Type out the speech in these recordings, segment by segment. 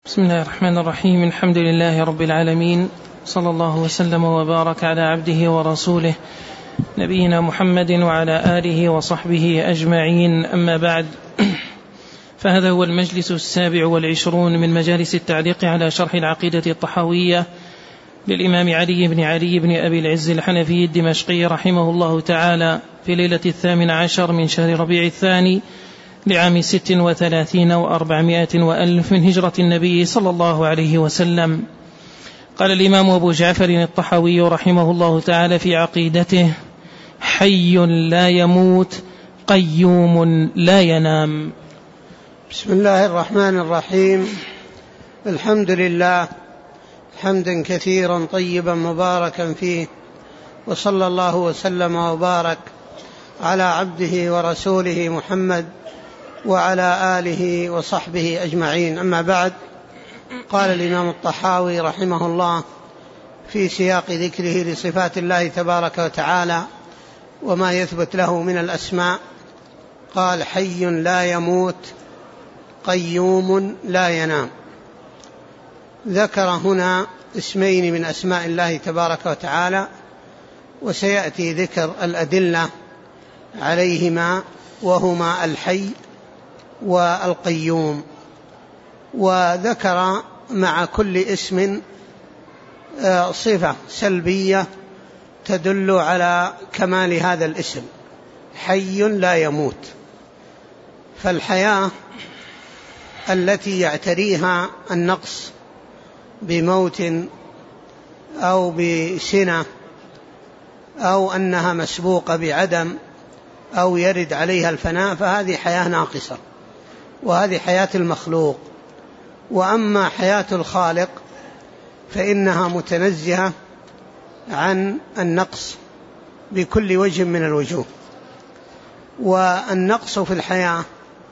بسم الله الرحمن الرحيم. الحمد لله رب العالمين، صلى الله وسلم وبارك على عبده ورسوله نبينا محمد وعلى آله وصحبه أجمعين، أما بعد، فهذا هو المجلس 27 من مجالس التعليق على شرح العقيدة الطحاوية للإمام علي بن أبي العز الحنفي الدمشقي رحمه الله تعالى، في ليلة 18 من شهر ربيع الثاني لعام 36 و400 وألف من هجرة النبي صلى الله عليه وسلم. قال الإمام أبو جعفر الطحاوي رحمه الله تعالى في عقيدته: حي لا يموت، قيوم لا ينام. بسم الله الرحمن الرحيم. الحمد لله حمدا كثيرا طيبا مباركا فيه، وصلى الله وسلم وبارك على عبده ورسوله محمد وعلى آله وصحبه أجمعين، أما بعد. قال الإمام الطحاوي رحمه الله في سياق ذكره لصفات الله تبارك وتعالى وما يثبت له من الأسماء، قال: حي لا يموت، قيوم لا ينام. ذكر هنا اسمين من أسماء الله تبارك وتعالى، وسيأتي ذكر الأدلة عليهما، وهما الحي والقيوم. وذكر مع كل اسم صفة سلبية تدل على كمال هذا الاسم: حي لا يموت. فالحياة التي يعتريها النقص بموت أو بسنة أو أنها مسبوقة بعدم أو يرد عليها الفناء، فهذه حياة ناقصة، وهذه حياة المخلوق. وأما حياة الخالق فإنها متنزهة عن النقص بكل وجه من الوجوه. والنقص في الحياة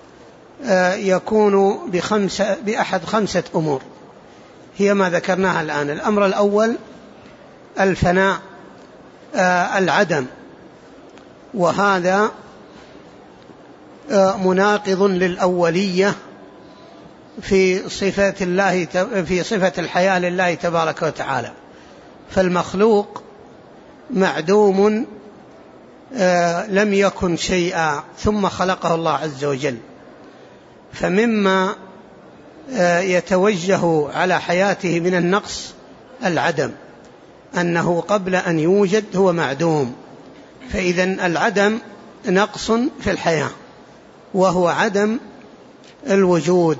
يكون بأحد 5 أمور، هي ما ذكرناها الآن. الأمر الأول الفناء، العدم، وهذا مناقض للأولية في صفة الحياة لله تبارك وتعالى. فالمخلوق معدوم، لم يكن شيئا ثم خلقه الله عز وجل. فمما يتوجه على حياته من النقص العدم، أنه قبل أن يوجد هو معدوم. فإذن العدم نقص في الحياة، وهو عدم الوجود.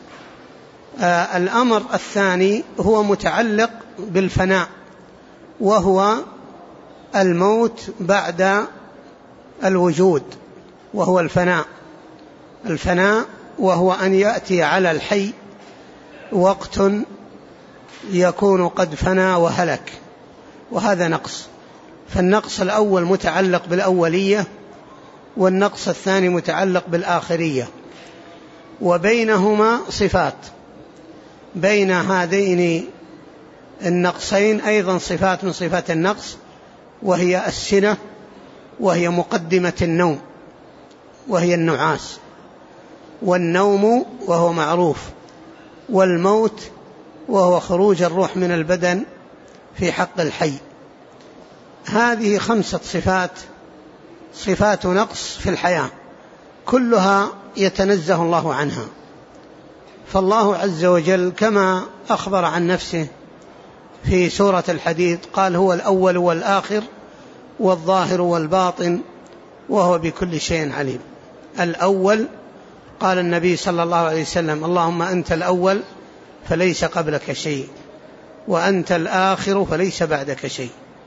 الأمر الثاني هو متعلق بالفناء، وهو الموت بعد الوجود، وهو الفناء، وهو أن يأتي على الحي وقت يكون قد فنى وهلك، وهذا نقص. فالنقص الأول متعلق بالأولية، والنقص الثاني متعلق بالآخرية، وبينهما صفات. بين هذين النقصين أيضا صفات من صفات النقص، وهي السنة، وهي مقدمة النوم، وهي النعاس، والنوم وهو معروف، والموت وهو خروج الروح من البدن في حق الحي. هذه 5 صفات، صفات نقص في الحياة، كلها يتنزه الله عنها. فالله عز وجل كما أخبر عن نفسه في سورة الحديد قال: هو الأول والآخر والظاهر والباطن وهو بكل شيء عليم. الأول، قال النبي صلى الله عليه وسلم: اللهم أنت الأول فليس قبلك شيء، وأنت الآخر فليس بعدك شيء.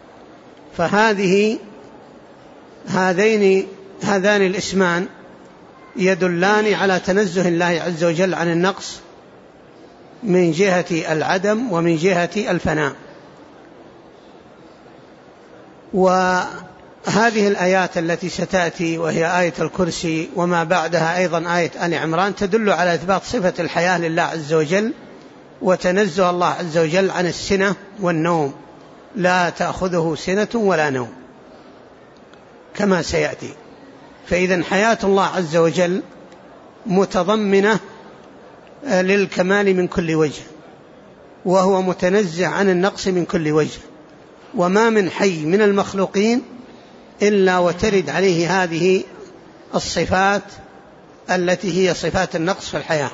هذان الاسمان يدلان على تنزه الله عز وجل عن النقص من جهة العدم ومن جهة الفناء. وهذه الآيات التي ستأتي، وهي آية الكرسي وما بعدها أيضا آية آل عمران، تدل على إثبات صفة الحياة لله عز وجل، وتنزه الله عز وجل عن السنة والنوم، لا تأخذه سنة ولا نوم كما سيأتي. فإذن حياة الله عز وجل متضمنة للكمال من كل وجه، وهو متنزه عن النقص من كل وجه، وما من حي من المخلوقين إلا وترد عليه هذه الصفات التي هي صفات النقص في الحياة.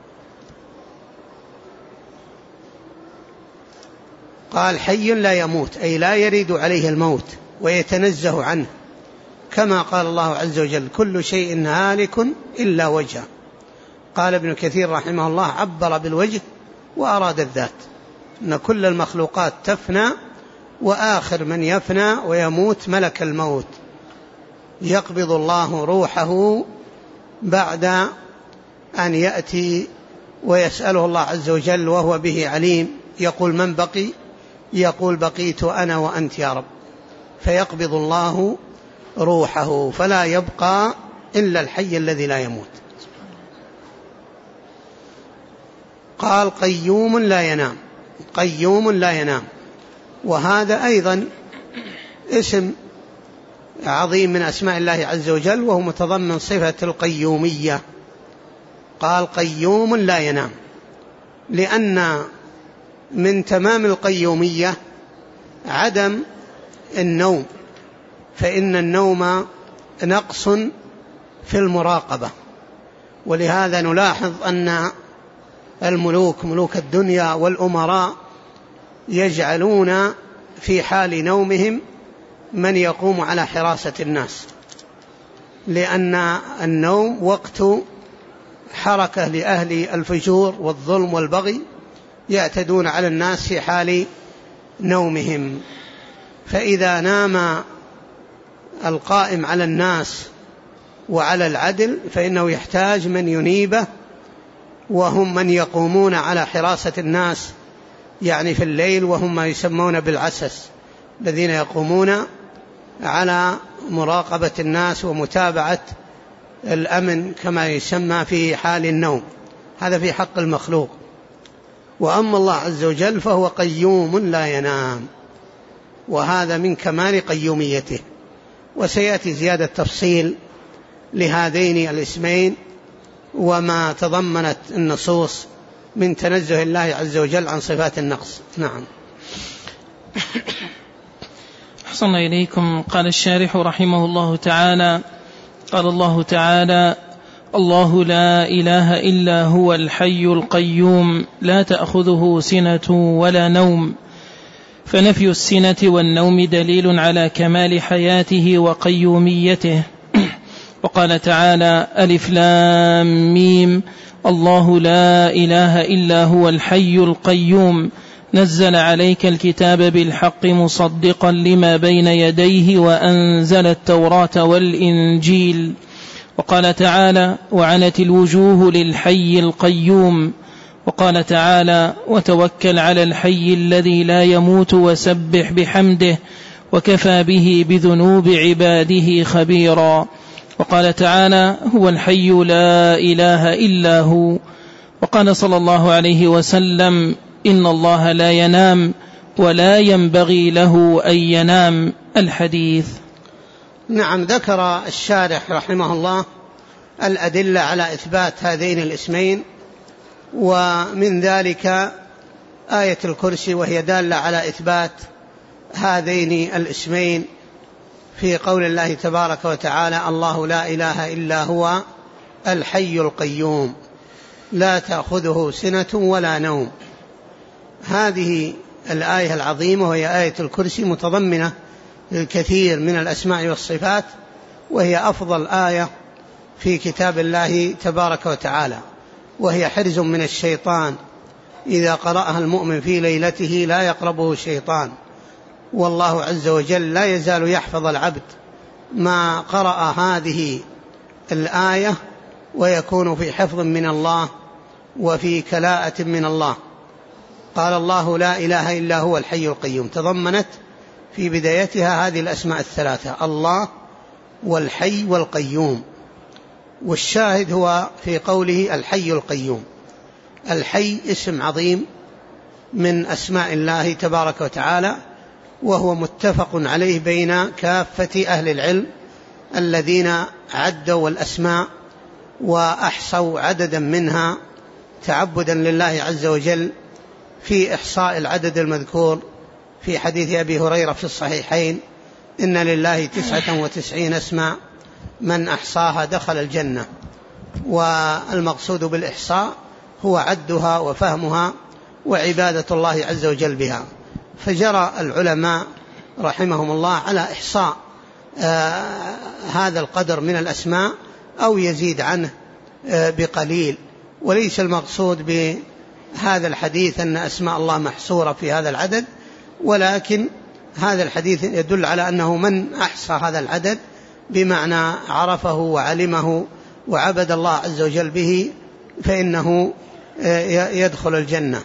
قال حي لا يموت، أي لا يرد عليه الموت ويتنزه عنه، كما قال الله عز وجل كل شيء هالك إلا وجهه. قال ابن كثير رحمه الله عبر بالوجه وأراد الذات، أن كل المخلوقات تفنى، وآخر من يفنى ويموت ملك الموت، يقبض الله روحه بعد أن يأتي ويسأله الله عز وجل وهو به عليم، يقول من بقي؟ يقول بقيت أنا وأنت يا رب، فيقبض الله روحه فلا يبقى إلا الحي الذي لا يموت. قال قيوم لا ينام، قيوم لا ينام، وهذا أيضا اسم عظيم من أسماء الله عز وجل، وهو متضمن صفة القيومية. قال قيوم لا ينام، لأن من تمام القيومية عدم النوم، فإن النوم نقص في المراقبة. ولهذا نلاحظ أن الملوك، ملوك الدنيا والأمراء، يجعلون في حال نومهم من يقوم على حراسة الناس، لأن النوم وقت حركة لأهل الفجور والظلم والبغي، يعتدون على الناس في حال نومهم. فإذا نام القائم على الناس وعلى العدل فإنه يحتاج من ينيبه، وهم من يقومون على حراسة الناس يعني في الليل، وهم ما يسمون بالعسس، الذين يقومون على مراقبة الناس ومتابعة الأمن كما يسمى في حال النوم. هذا في حق المخلوق. وأما الله عز وجل فهو قيوم لا ينام، وهذا من كمال قيوميته. وسيأتي زيادة تفصيل لهذين الاسمين وما تضمنت النصوص من تنزه الله عز وجل عن صفات النقص. نعم. أحسن إليكم. قال الشارح رحمه الله تعالى: قال الله تعالى: الله لا إله إلا هو الحي القيوم لا تأخذه سنة ولا نوم. فنفي السنة والنوم دليل على كمال حياته وقيوميته. وقال تعالى: ألف لام ميم الله لا إله إلا هو الحي القيوم نزل عليك الكتاب بالحق مصدقا لما بين يديه وأنزل التوراة والإنجيل. وقال تعالى: وعنت الوجوه للحي القيوم. وقال تعالى: وتوكل على الحي الذي لا يموت وسبح بحمده وكفى به بذنوب عباده خبيرا. وقال تعالى: هو الحي لا إله إلا هو. وقال صلى الله عليه وسلم: إن الله لا ينام ولا ينبغي له أن ينام. الحديث. نعم. ذكر الشارح رحمه الله الأدلة على إثبات هذين الاسمين، ومن ذلك آية الكرسي، وهي دالة على إثبات هذين الاسمين في قول الله تبارك وتعالى: الله لا إله إلا هو الحي القيوم لا تأخذه سنة ولا نوم. هذه الآية العظيمة وهي آية الكرسي متضمنة الكثير من الأسماء والصفات، وهي أفضل آية في كتاب الله تبارك وتعالى، وهي حرز من الشيطان. إذا قرأها المؤمن في ليلته لا يقربه شيطان، والله عز وجل لا يزال يحفظ العبد ما قرأ هذه الآية، ويكون في حفظ من الله وفي كلاءة من الله. قال: الله لا إله إلا هو الحي القيوم، تضمنت في بدايتها هذه الأسماء الثلاثة: الله والحي والقيوم. والشاهد هو في قوله الحي القيوم. الحي اسم عظيم من أسماء الله تبارك وتعالى، وهو متفق عليه بين كافة أهل العلم الذين عدوا الأسماء وأحصوا عددا منها تعبدا لله عز وجل في إحصاء العدد المذكور في حديث أبي هريرة في الصحيحين: إن لله 99 اسما من أحصاها دخل الجنة. والمقصود بالإحصاء هو عدها وفهمها وعبادة الله عز وجل بها. فجرى العلماء رحمهم الله على إحصاء هذا القدر من الأسماء أو يزيد عنه بقليل، وليس المقصود بهذا الحديث أن أسماء الله محصورة في هذا العدد، ولكن هذا الحديث يدل على أنه من أحصى هذا العدد بمعنى عرفه وعلمه وعبد الله عز وجل به فإنه يدخل الجنة.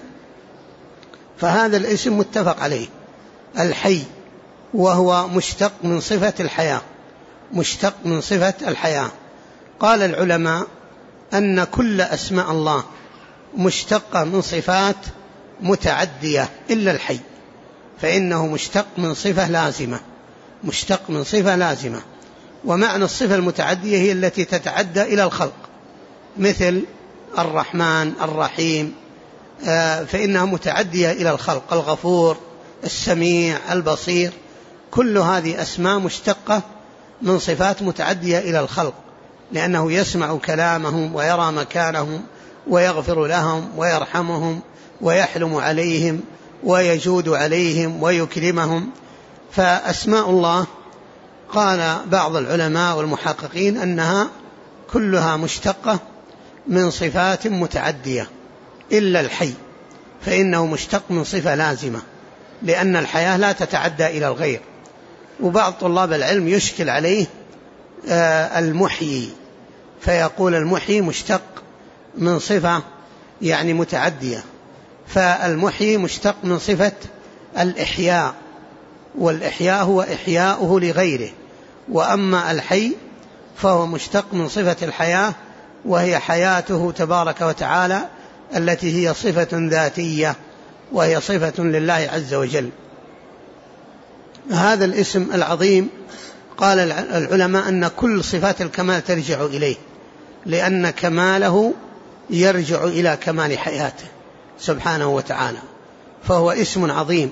فهذا الاسم متفق عليه، الحي، وهو مشتق من صفة الحياة، مشتق من صفة الحياة. قال العلماء أن كل أسماء الله مشتقة من صفات متعدية إلا الحي، فإنه مشتق من صفة لازمة، مشتق من صفة لازمة. ومعنى الصفة المتعدية هي التي تتعدى إلى الخلق، مثل الرحمن، الرحيم، فإنها متعدية إلى الخلق، الغفور، السميع، البصير، كل هذه أسماء مشتقة من صفات متعدية إلى الخلق، لأنه يسمع كلامهم ويرى مكانهم ويغفر لهم ويرحمهم ويحلم عليهم ويجود عليهم ويكرمهم. فأسماء الله قال بعض العلماء والمحققين أنها كلها مشتقة من صفات متعدية إلا الحي، فإنه مشتق من صفة لازمة، لأن الحياة لا تتعدى إلى الغير. وبعض طلاب العلم يشكل عليه المحيي، فيقول المحيي مشتق من صفة يعني متعدية، فالمحيي مشتق من صفة الإحياء، والإحياء هو إحياؤه لغيره، وأما الحي فهو مشتق من صفة الحياة، وهي حياته تبارك وتعالى التي هي صفة ذاتية، وهي صفة لله عز وجل. هذا الاسم العظيم قال العلماء أن كل صفات الكمال ترجع إليه، لأن كماله يرجع إلى كمال حياته سبحانه وتعالى، فهو اسم عظيم.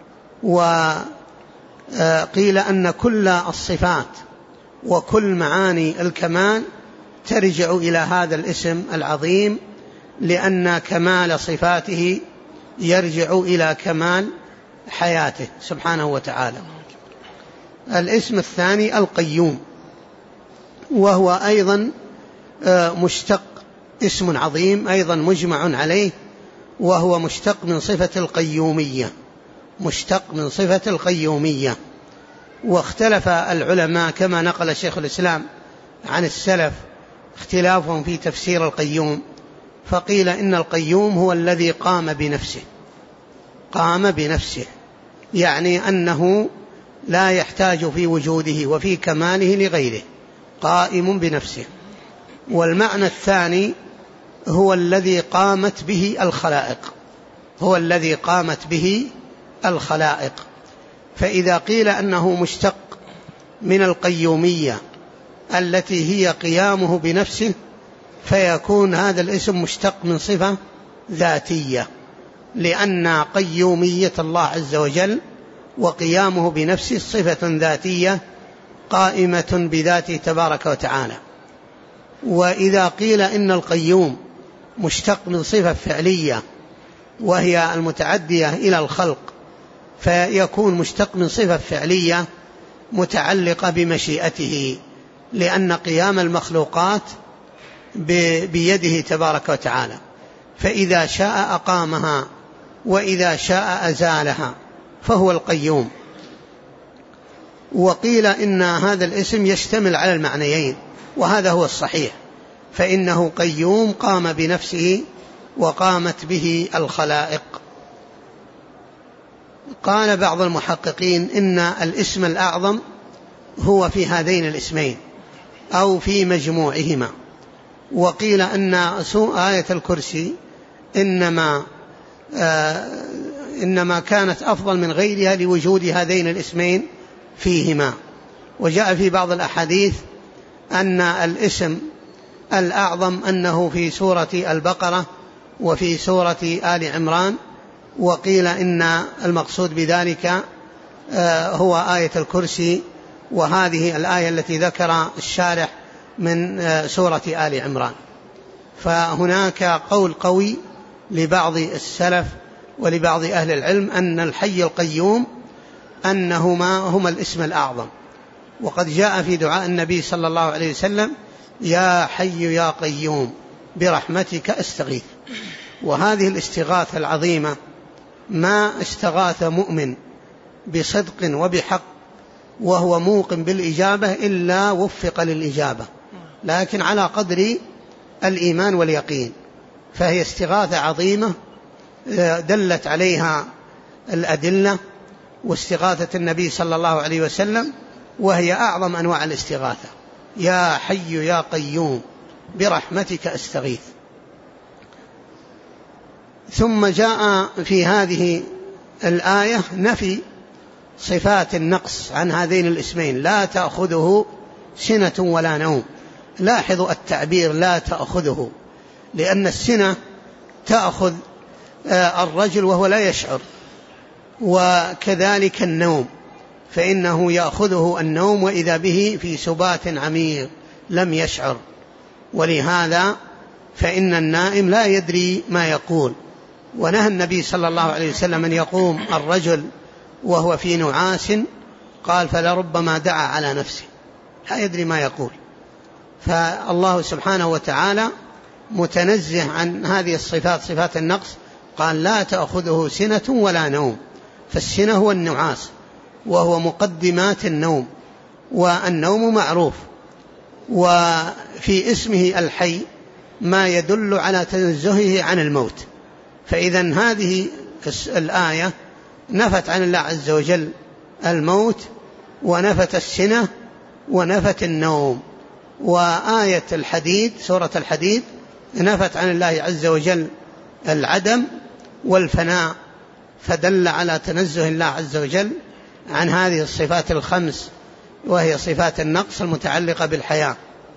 وقيل أن كل الصفات وكل معاني الكمال ترجع إلى هذا الاسم العظيم، لأن كمال صفاته يرجع إلى كمال حياته سبحانه وتعالى. الاسم الثاني القيوم، وهو أيضا مشتق، اسم عظيم أيضا مجمع عليه، وهو مشتق من صفة القيومية، مشتق من صفة القيومية. واختلف العلماء كما نقل شيخ الإسلام عن السلف اختلافهم في تفسير القيوم، فقيل إن القيوم هو الذي قام بنفسه، قام بنفسه، يعني أنه لا يحتاج في وجوده وفي كماله لغيره، قائم بنفسه. والمعنى الثاني هو الذي قامت به الخلائق، هو الذي قامت به الخلائق. فإذا قيل أنه مشتق من القيومية التي هي قيامه بنفسه، فيكون هذا الاسم مشتق من صفة ذاتية، لأن قيومية الله عز وجل وقيامه بنفسه صفة ذاتية قائمة بذاته تبارك وتعالى. وإذا قيل إن القيوم مشتق من صفة فعلية وهي المتعدية إلى الخلق، فيكون مشتق من صفة فعلية متعلقة بمشيئته، لأن قيام المخلوقات بيده تبارك وتعالى، فإذا شاء أقامها وإذا شاء أزالها، فهو القيوم. وقيل إن هذا الاسم يشتمل على المعنيين، وهذا هو الصحيح، فإنه قيوم قام بنفسه وقامت به الخلائق. قال بعض المحققين إن الاسم الأعظم هو في هذين الاسمين أو في مجموعهما. وقيل أن آية الكرسي إنما كانت أفضل من غيرها لوجود هذين الاسمين فيهما. وجاء في بعض الأحاديث أن الاسم الأعظم أنه في سورة البقرة وفي سورة آل عمران، وقيل إن المقصود بذلك هو آية الكرسي، وهذه الآية التي ذكر الشارح من سورة آل عمران. فهناك قول قوي لبعض السلف ولبعض أهل العلم أن الحي القيوم أنهما هما الاسم الأعظم، وقد جاء في دعاء النبي صلى الله عليه وسلم: يا حي يا قيوم برحمتك أستغيث. وهذه الاستغاثة العظيمة ما استغاث مؤمن بصدق وبحق وهو موقن بالإجابة إلا وفق للإجابة، لكن على قدر الإيمان واليقين. فهي استغاثة عظيمة دلت عليها الأدلة، واستغاثة النبي صلى الله عليه وسلم، وهي أعظم أنواع الاستغاثة: يا حي يا قيوم برحمتك أستغيث. ثم جاء في هذه الآية نفي صفات النقص عن هذين الاسمين: لا تأخذه سنة ولا نوم. لاحظوا التعبير لا تأخذه، لأن السنة تأخذ الرجل وهو لا يشعر، وكذلك النوم فإنه يأخذه النوم وإذا به في سبات عميق لم يشعر، ولهذا فإن النائم لا يدري ما يقول. ونهى النبي صلى الله عليه وسلم أن يقوم الرجل وهو في نعاس، قال: فلربما دعا على نفسه، لا يدري ما يقول. فالله سبحانه وتعالى متنزه عن هذه الصفات، صفات النقص، قال: لا تأخذه سنة ولا نوم. فالسنة هو النعاس، وهو مقدمات النوم، والنوم معروف. وفي اسمه الحي ما يدل على تنزهه عن الموت. فإذا هذه الآية نفت عن الله عز وجل الموت، ونفت السنة، ونفت النوم. وآية الحديد، سورة الحديد، نفت عن الله عز وجل العدم والفناء، فدل على تنزه الله عز وجل عن هذه الصفات الخمس، وهي صفات النقص المتعلقة بالحياة.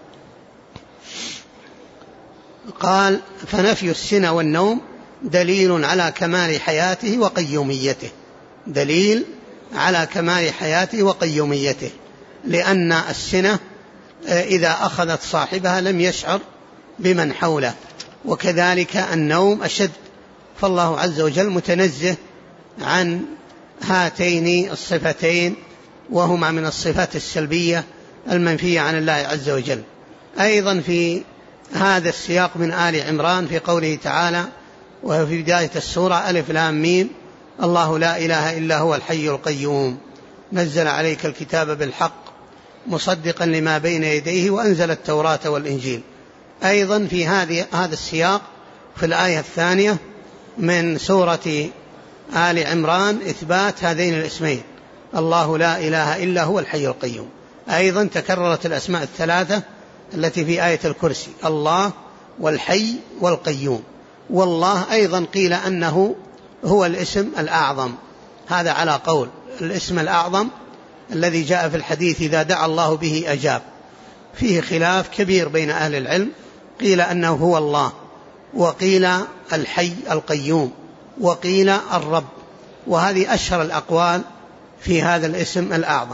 قال: فنفي السنة والنوم دليل على كمال حياته وقيوميته، دليل على كمال حياته وقيوميته، لأن السنة إذا أخذت صاحبها لم يشعر بمن حوله، وكذلك النوم أشد. فالله عز وجل متنزه عن هاتين الصفتين، وهما من الصفات السلبية المنفية عن الله عز وجل. أيضا في هذا السياق من آل عمران في قوله تعالى وفي بداية السورة: ألف لام ميم الله لا إله إلا هو الحي القيوم نزل عليك الكتاب بالحق مصدقا لما بين يديه وأنزل التوراة والإنجيل. أيضا في هذا السياق في الآية الثانية من سورة آل عمران إثبات هذين الاسمين: الله لا إله إلا هو الحي القيوم. أيضا تكررت الأسماء الثلاثة التي في آية الكرسي: الله والحي والقيوم. والله أيضا قيل أنه هو الاسم الأعظم، هذا على قول الاسم الأعظم الذي جاء في الحديث: إذا دعا الله به أجاب. فيه خلاف كبير بين أهل العلم، قيل أنه هو الله، وقيل الحي القيوم، وقيل الرب، وهذه أشهر الأقوال في هذا الاسم الأعظم.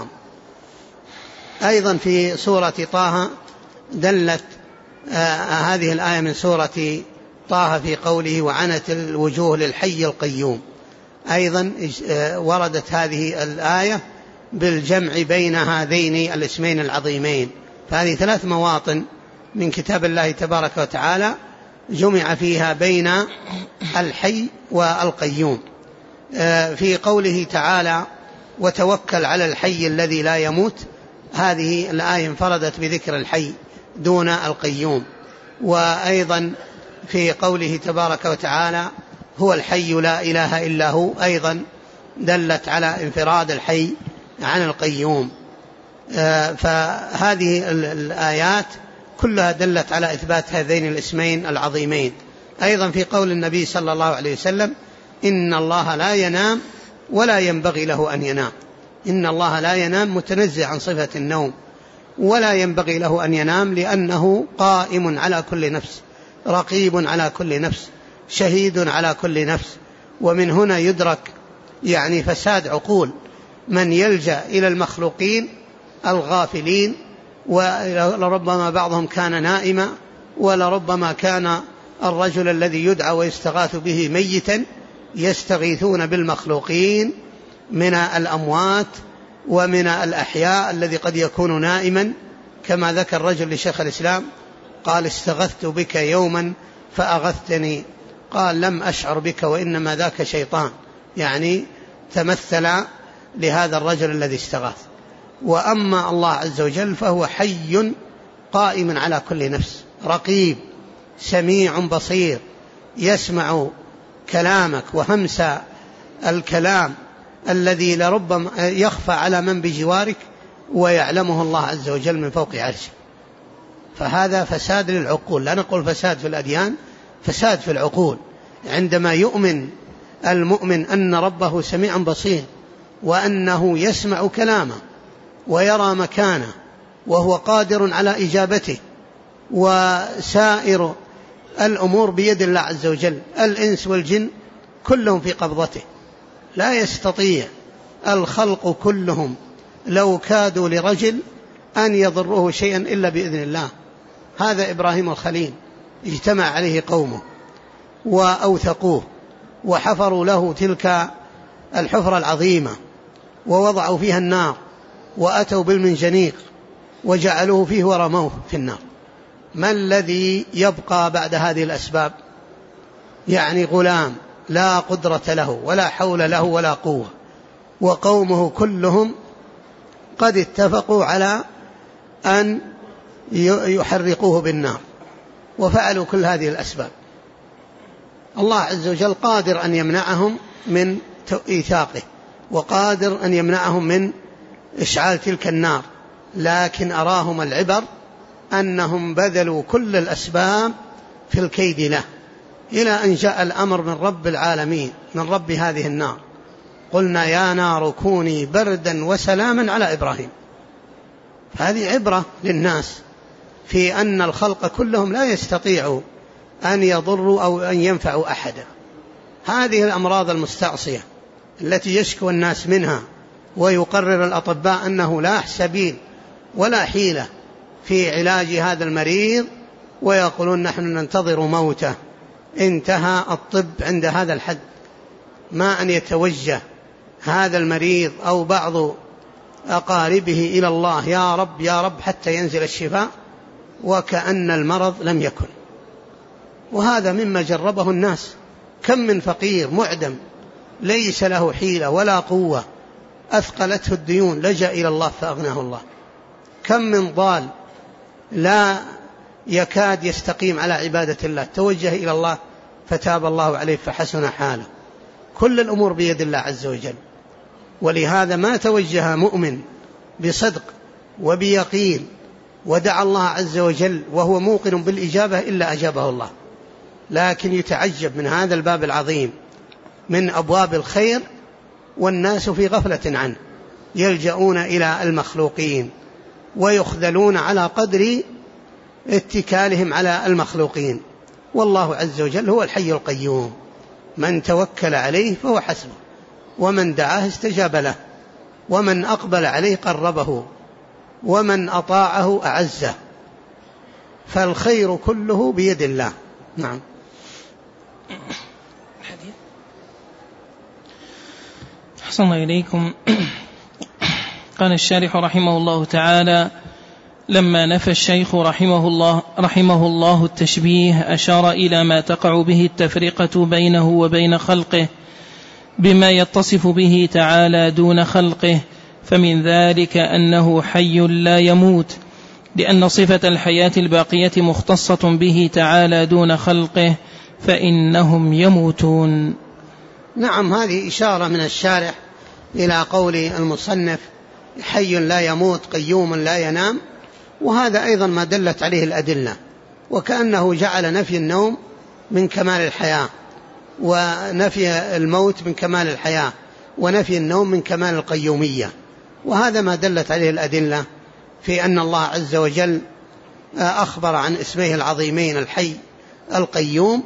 أيضا في سورة طه دلت هذه الآية من سورة طه في قوله: وعنت الوجوه للحي القيوم. أيضا وردت هذه الآية بالجمع بين هذين الاسمين العظيمين. فهذه 3 مواطن من كتاب الله تبارك وتعالى جمع فيها بين الحي والقيوم. في قوله تعالى: وتوكل على الحي الذي لا يموت، هذه الآية انفردت بذكر الحي دون القيوم. وأيضا في قوله تبارك وتعالى: هو الحي لا إله إلا هو، أيضا دلت على انفراد الحي عن القيوم. فهذه الآيات كلها دلت على إثبات هذين الاسمين العظيمين. أيضا في قول النبي صلى الله عليه وسلم: إن الله لا ينام ولا ينبغي له أن ينام. إن الله لا ينام، متنزه عن صفة النوم، ولا ينبغي له أن ينام، لأنه قائم على كل نفس، رقيب على كل نفس، شهيد على كل نفس. ومن هنا يدرك يعني فساد عقول من يلجأ إلى المخلوقين الغافلين، ولربما بعضهم كان نائما، ولربما كان الرجل الذي يدعى ويستغاث به ميتا، يستغيثون بالمخلوقين من الأموات ومن الأحياء الذي قد يكون نائما، كما ذكر رجل لشيخ الإسلام قال استغثت بك يوما فأغثتني، قال لم أشعر بك وإنما ذاك شيطان، يعني تمثل لهذا الرجل الذي استغاث. وأما الله عز وجل فهو حي قائم على كل نفس، رقيب سميع بصير، يسمع كلامك وهمس الكلام الذي لربما يخفى على من بجوارك، ويعلمه الله عز وجل من فوق عرشه. فهذا فساد للعقول، لا نقول فساد في الأديان، فساد في العقول. عندما يؤمن المؤمن أن ربه سميع بصير، وأنه يسمع كلامه ويرى مكانه وهو قادر على إجابته، وسائر الأمور بيد الله عز وجل، الإنس والجن كلهم في قبضته، لا يستطيع الخلق كلهم لو كادوا لرجل أن يضروه شيئا إلا بإذن الله. هذا إبراهيم الخليل اجتمع عليه قومه وأوثقوه وحفروا له تلك الحفرة العظيمة ووضعوا فيها النار، وأتوا بالمنجنيق وجعلوه فيه ورموه في النار. ما الذي يبقى بعد هذه الأسباب؟ يعني غلام لا قدرة له ولا حول له ولا قوة، وقومه كلهم قد اتفقوا على أن يحرقوه بالنار، وفعلوا كل هذه الأسباب. الله عز وجل قادر أن يمنعهم من إيثاقه، وقادر أن يمنعهم من إشعال تلك النار، لكن أراهم العبر أنهم بذلوا كل الأسباب في الكيد له، إلى أن جاء الأمر من رب العالمين، من رب هذه النار، قلنا يا نار كوني بردا وسلاما على إبراهيم. هذه عبرة للناس في أن الخلق كلهم لا يستطيعوا أن يضروا أو أن ينفعوا أحدا. هذه الأمراض المستعصية التي يشكو الناس منها، ويقرر الأطباء أنه لا سبيل ولا حيلة في علاج هذا المريض، ويقولون نحن ننتظر موته. انتهى الطب عند هذا الحد، ما أن يتوجه هذا المريض أو بعض أقاربه إلى الله يا رب يا رب حتى ينزل الشفاء، وكأن المرض لم يكن. وهذا مما جربه الناس. كم من فقير معدم ليس له حيلة ولا قوة، أثقلته الديون، لجأ إلى الله فأغناه الله. كم من ضال لا يكاد يستقيم على عبادة الله، توجه إلى الله فتاب الله عليه فحسن حاله. كل الأمور بيد الله عز وجل. ولهذا ما توجه مؤمن بصدق وبيقين ودعا الله عز وجل وهو موقن بالإجابة إلا أجابه الله. لكن يتعجب من هذا الباب العظيم من أبواب الخير، والناس في غفلة عنه، يلجؤون إلى المخلوقين ويخذلون على قدر اتكالهم على المخلوقين. والله عز وجل هو الحي القيوم، من توكل عليه فهو حسبه، ومن دعاه استجاب له، ومن أقبل عليه قربه، ومن أطاعه أعزه. فالخير كله بيد الله. نعم. أحسن إليكم. قال الشارح رحمه الله تعالى: لما نفى الشيخ رحمه الله التشبيه، أشار إلى ما تقع به التفرقة بينه وبين خلقه بما يتصف به تعالى دون خلقه، فمن ذلك أنه حي لا يموت، لأن صفة الحياة الباقية مختصة به تعالى دون خلقه، فإنهم يموتون. نعم، هذه إشارة من الشارح إلى قول المصنف حي لا يموت قيوم لا ينام، وهذا أيضا ما دلت عليه الأدلة، وكأنه جعل نفي النوم من كمال الحياة، ونفي الموت من كمال الحياة، ونفي النوم من كمال القيومية. وهذا ما دلت عليه الأدلة في أن الله عز وجل أخبر عن اسميه العظيمين الحي القيوم،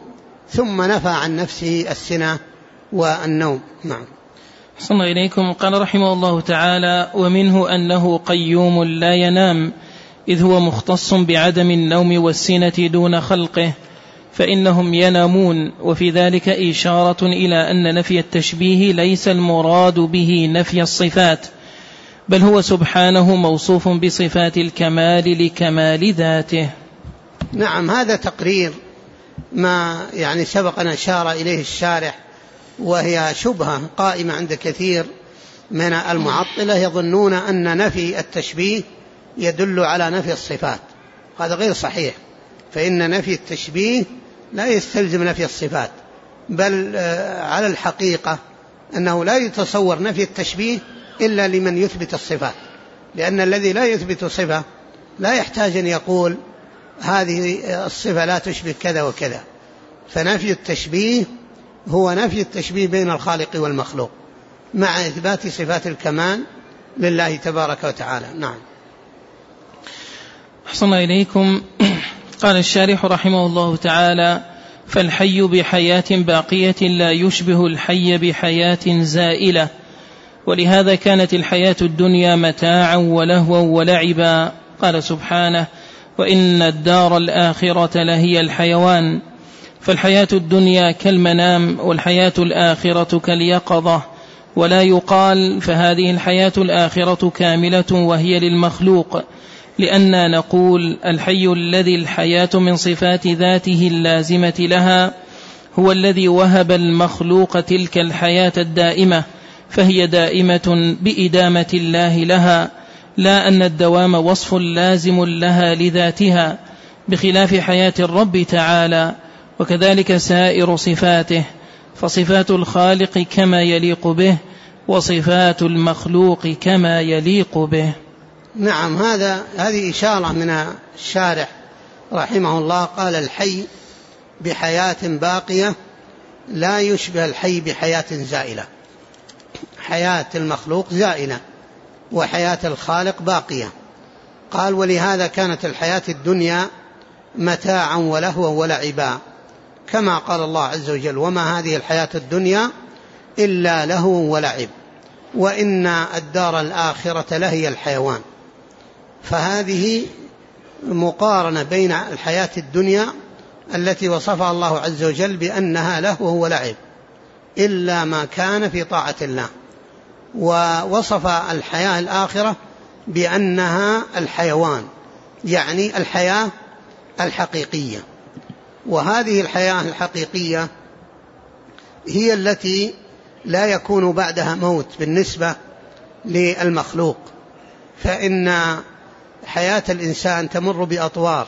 ثم نفى عن نفسه السنة والنوم. نعم. صلى إليكم. قال رحمه الله تعالى: ومنه أنه قيوم لا ينام، إذ هو مختص بعدم النوم والسنة دون خلقه، فإنهم ينامون. وفي ذلك إشارة إلى أن نفي التشبيه ليس المراد به نفي الصفات، بل هو سبحانه موصوف بصفات الكمال لكمال ذاته. نعم، هذا تقرير ما يعني سبق أن أشار إليه الشارح، وهي شبهة قائمة عند كثير من المعطلة، يظنون أن نفي التشبيه يدل على نفي الصفات. هذا غير صحيح، فإن نفي التشبيه لا يستلزم نفي الصفات، بل على الحقيقة أنه لا يتصور نفي التشبيه إلا لمن يثبت الصفات، لأن الذي لا يثبت صفة لا يحتاج أن يقول هذه الصفة لا تشبه كذا وكذا. فنفي التشبيه هو نفي التشبيه بين الخالق والمخلوق مع إثبات صفات الكمال لله تبارك وتعالى. نعم. أحسن إليكم. قال الشارح رحمه الله تعالى: فالحي بحياة باقية لا يشبه الحي بحياة زائلة، ولهذا كانت الحياة الدنيا متاعا ولهوا ولعبا. قال سبحانه: وإن الدار الآخرة لهي الحيوان. فالحياة الدنيا كالمنام، والحياة الآخرة كاليقظة. ولا يقال فهذه الحياة الآخرة كاملة وهي للمخلوق، لأننا نقول الحي الذي الحياة من صفات ذاته اللازمة لها هو الذي وهب المخلوق تلك الحياة الدائمة، فهي دائمة بإدامة الله لها، لا أن الدوام وصف لازم لها لذاتها، بخلاف حياة الرب تعالى. وكذلك سائر صفاته، فصفات الخالق كما يليق به، وصفات المخلوق كما يليق به. نعم، هذه إشارة من الشارح رحمه الله. قال: الحي بحياة باقية لا يشبه الحي بحياة زائلة. حياة المخلوق زائلة وحياة الخالق باقية. قال: ولهذا كانت الحياة الدنيا متاعا ولهوا ولعبا، كما قال الله عز وجل: وما هذه الحياة الدنيا إلا لهو ولعب، وإن الدار الآخرة لهي الحيوان. فهذه مقارنة بين الحياة الدنيا التي وصفها الله عز وجل بأنها لهو ولعب إلا ما كان في طاعة الله، ووصف الحياة الآخرة بأنها الحيوان، يعني الحياة الحقيقية. وهذه الحياة الحقيقية هي التي لا يكون بعدها موت بالنسبة للمخلوق، فإن حياة الإنسان تمر بأطوار،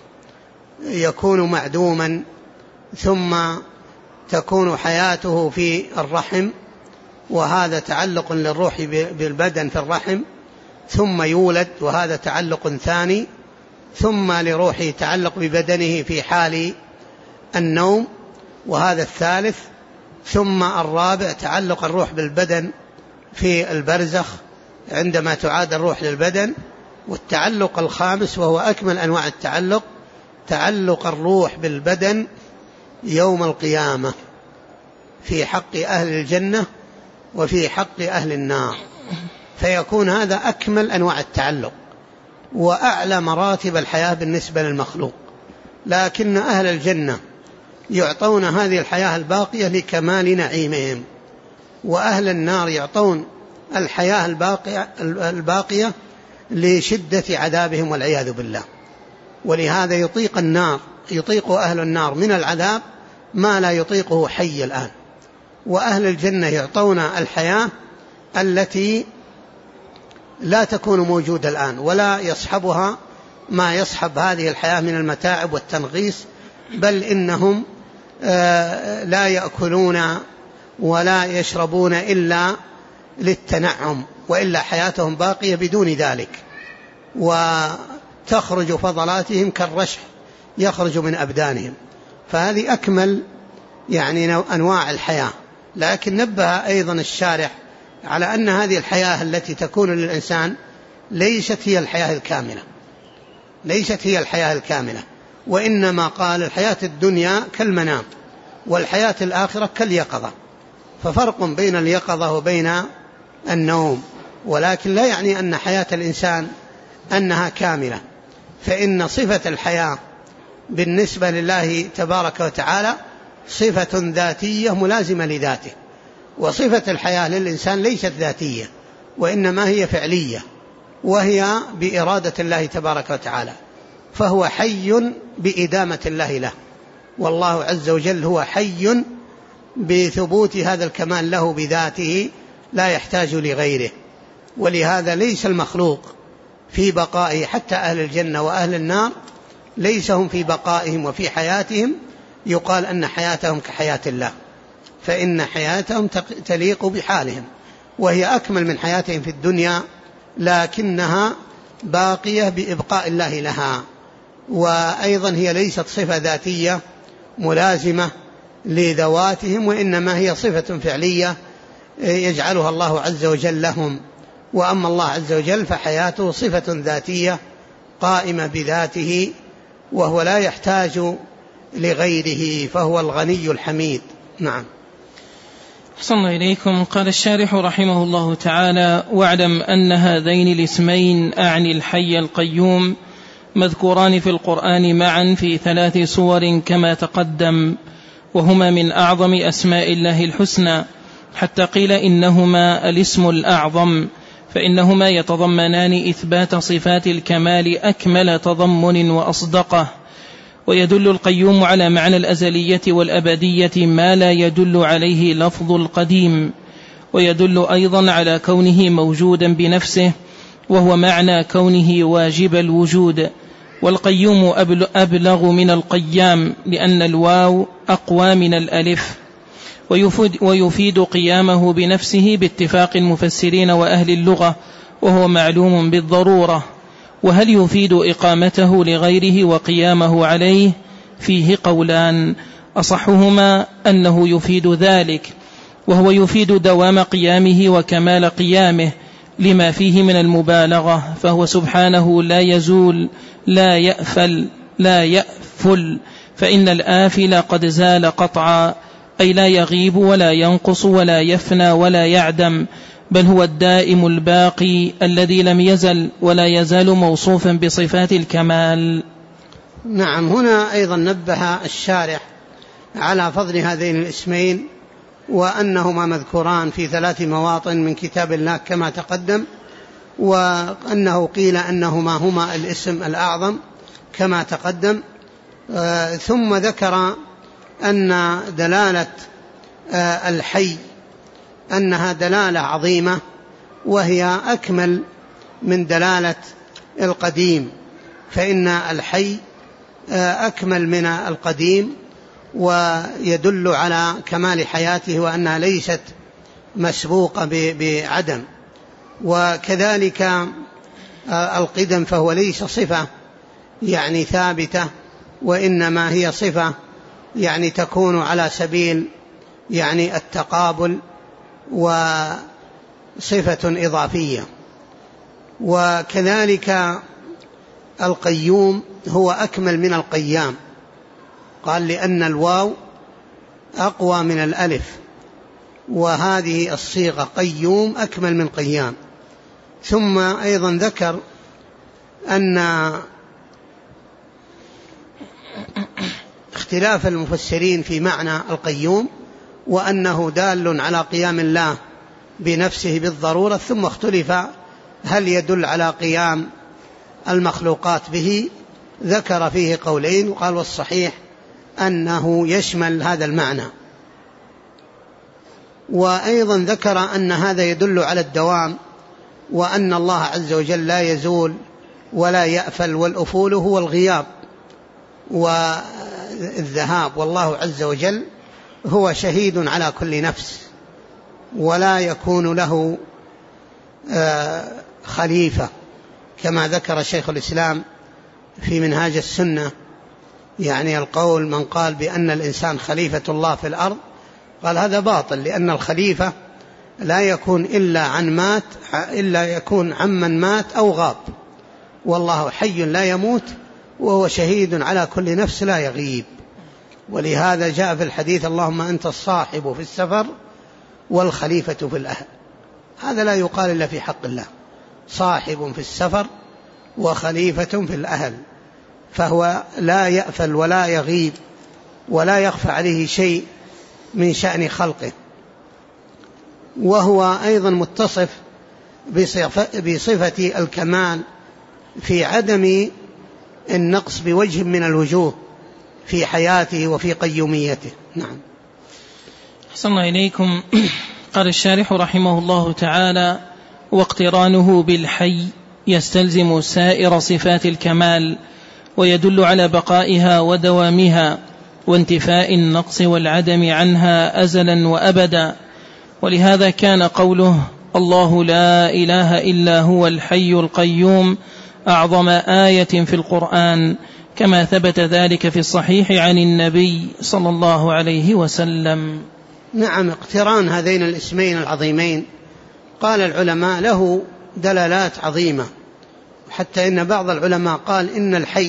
يكون معدوما ثم تكون حياته في الرحم، وهذا تعلق للروح بالبدن في الرحم، ثم يولد وهذا تعلق ثاني، ثم لروحه تعلق ببدنه في حال النوم وهذا الثالث، ثم الرابع تعلق الروح بالبدن في البرزخ عندما تعاد الروح للبدن، والتعلق الخامس وهو أكمل أنواع التعلق تعلق الروح بالبدن يوم القيامة في حق أهل الجنة وفي حق أهل النار، فيكون هذا أكمل أنواع التعلق وأعلى مراتب الحياة بالنسبة للمخلوق. لكن أهل الجنة يعطون هذه الحياة الباقية لكمال نعيمهم، وأهل النار يعطون الحياة الباقية لشدة عذابهم والعياذ بالله. ولهذا يطيق أهل النار من العذاب ما لا يطيقه حي الآن، وأهل الجنة يعطون الحياة التي لا تكون موجودة الآن ولا يصحبها ما يصحب هذه الحياة من المتاعب والتنغيص، بل إنهم لا يأكلون ولا يشربون إلا للتنعم، وإلا حياتهم باقية بدون ذلك، وتخرج فضلاتهم كالرشح يخرج من أبدانهم. فهذه أكمل يعني أنواع الحياة. لكن نبه أيضا الشارح على أن هذه الحياة التي تكون للإنسان ليست هي الحياة الكاملة، وإنما قال الحياة الدنيا كالمنام، والحياة الآخرة كاليقظة، ففرق بين اليقظة وبين النوم، ولكن لا يعني أن حياة الإنسان أنها كاملة، فإن صفة الحياة بالنسبة لله تبارك وتعالى صفة ذاتية ملازمة لذاته، وصفة الحياة للإنسان ليست ذاتية وإنما هي فعلية، وهي بإرادة الله تبارك وتعالى، فهو حي بإدامة الله له، والله عز وجل هو حي بثبوت هذا الكمال له بذاته لا يحتاج لغيره. ولهذا ليس المخلوق في بقائه، حتى أهل الجنة وأهل النار ليس هم في بقائهم وفي حياتهم يقال أن حياتهم كحياة الله، فإن حياتهم تليق بحالهم، وهي أكمل من حياتهم في الدنيا، لكنها باقية بإبقاء الله لها. وأيضا هي ليست صفة ذاتية ملازمة لذواتهم، وإنما هي صفة فعلية يجعلها الله عز وجل لهم. وأما الله عز وجل فحياته صفة ذاتية قائمة بذاته، وهو لا يحتاج لغيره، فهو الغني الحميد. نعم. أحسن الله إليكم. قال الشارح رحمه الله تعالى: واعلم أن هذين الاسمين أعني الحي القيوم مذكوران في القرآن معا في 3 صور كما تقدم، وهما من أعظم أسماء الله الحسنى، حتى قيل إنهما الاسم الأعظم، فإنهما يتضمنان إثبات صفات الكمال أكمل تضمن وأصدقه. ويدل القيوم على معنى الأزلية والأبدية ما لا يدل عليه لفظ القديم، ويدل أيضا على كونه موجودا بنفسه، وهو معنى كونه واجب الوجود. والقيوم أبلغ من القيام، لأن الواو أقوى من الألف، ويفيد قيامه بنفسه باتفاق المفسرين وأهل اللغة، وهو معلوم بالضرورة. وهل يفيد إقامته لغيره وقيامه عليه؟ فيه قولان، أصحهما أنه يفيد ذلك، وهو يفيد دوام قيامه وكمال قيامه لما فيه من المبالغة، فهو سبحانه لا يزول لا يأفل لا يأفل، فإن الآفل قد زال قطعا، أي لا يغيب ولا ينقص ولا يفنى ولا يعدم، بل هو الدائم الباقي الذي لم يزل ولا يزال موصوفا بصفات الكمال. نعم. هنا أيضا نبه الشارح على فضل هذين الاسمين، وأنهما مذكوران في 3 مواطن من كتاب الله كما تقدم، وأنه قيل أنهما هما الاسم الأعظم كما تقدم. ثم ذكر أن دلالة الحي أنها دلالة عظيمة، وهي أكمل من دلالة القديم، فإن الحي أكمل من القديم، ويدل على كمال حياته وأنها ليست مسبوقة بعدم. وكذلك القدم فهو ليس صفة يعني ثابتة، وإنما هي صفة يعني تكون على سبيل يعني التقابل وصفة إضافية. وكذلك القيوم هو أكمل من القيام، قال لأن الواو أقوى من الألف، وهذه الصيغة قيوم أكمل من قيام. ثم أيضا ذكر أن اختلاف المفسرين في معنى القيوم، وأنه دال على قيام الله بنفسه بالضرورة، ثم اختلف هل يدل على قيام المخلوقات به. ذكر فيه قولين، وقال والصحيح أنه يشمل هذا المعنى. وأيضا ذكر أن هذا يدل على الدوام، وأن الله عز وجل لا يزول ولا يأفل، والأفول هو الغياب والذهاب، والله عز وجل هو شهيد على كل نفس، ولا يكون له خليفة، كما ذكر شيخ الإسلام في منهاج السنة، يعني القول من قال بأن الإنسان خليفة الله في الأرض، قال هذا باطل، لأن الخليفة لا يكون إلا يكون عمن مات أو غاب، والله حي لا يموت، وهو شهيد على كل نفس لا يغيب. ولهذا جاء في الحديث اللهم أنت الصاحب في السفر والخليفة في الأهل. هذا لا يقال إلا في حق الله، صاحب في السفر وخليفة في الأهل، فهو لا يأفل ولا يغيب ولا يخفى عليه شيء من شأن خلقه. وهو أيضا متصف بصفة الكمال في عدم النقص بوجه من الوجوه في حياته وفي قيوميته. نعم. أحسن الله إليكم. قال الشارح رحمه الله تعالى: واقترانه بالحي يستلزم سائر صفات الكمال، ويدل على بقائها ودوامها وانتفاء النقص والعدم عنها أزلا وأبدا. ولهذا كان قوله الله لا إله إلا هو الحي القيوم أعظم آية في القرآن، كما ثبت ذلك في الصحيح عن النبي صلى الله عليه وسلم. نعم، اقتران هذين الاسمين العظيمين قال العلماء له دلالات عظيمة، حتى إن بعض العلماء قال إن الحي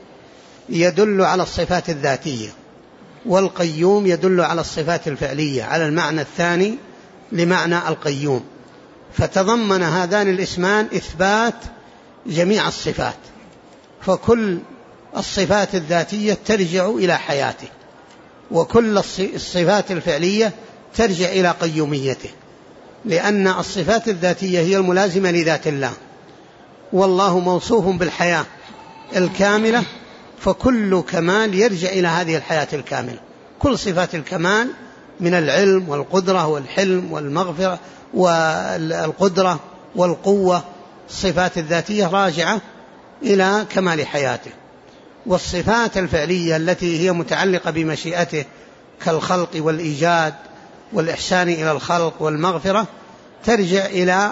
يدل على الصفات الذاتية، والقيوم يدل على الصفات الفعلية، على المعنى الثاني لمعنى القيوم. فتضمن هذان الاسمان إثبات جميع الصفات، فكل الصفات الذاتية ترجع إلى حياته، وكل الصفات الفعلية ترجع إلى قيوميته، لأن الصفات الذاتية هي الملازمة لذات الله، والله موصوف بالحياة الكاملة، فكل كمال يرجع إلى هذه الحياة الكاملة. كل صفات الكمال من العلم والقدرة والحلم والمغفرة والقدرة والقوة، الصفات الذاتية راجعة إلى كمال حياته. والصفات الفعلية التي هي متعلقة بمشيئته كالخلق والإيجاد والإحسان إلى الخلق والمغفرة ترجع إلى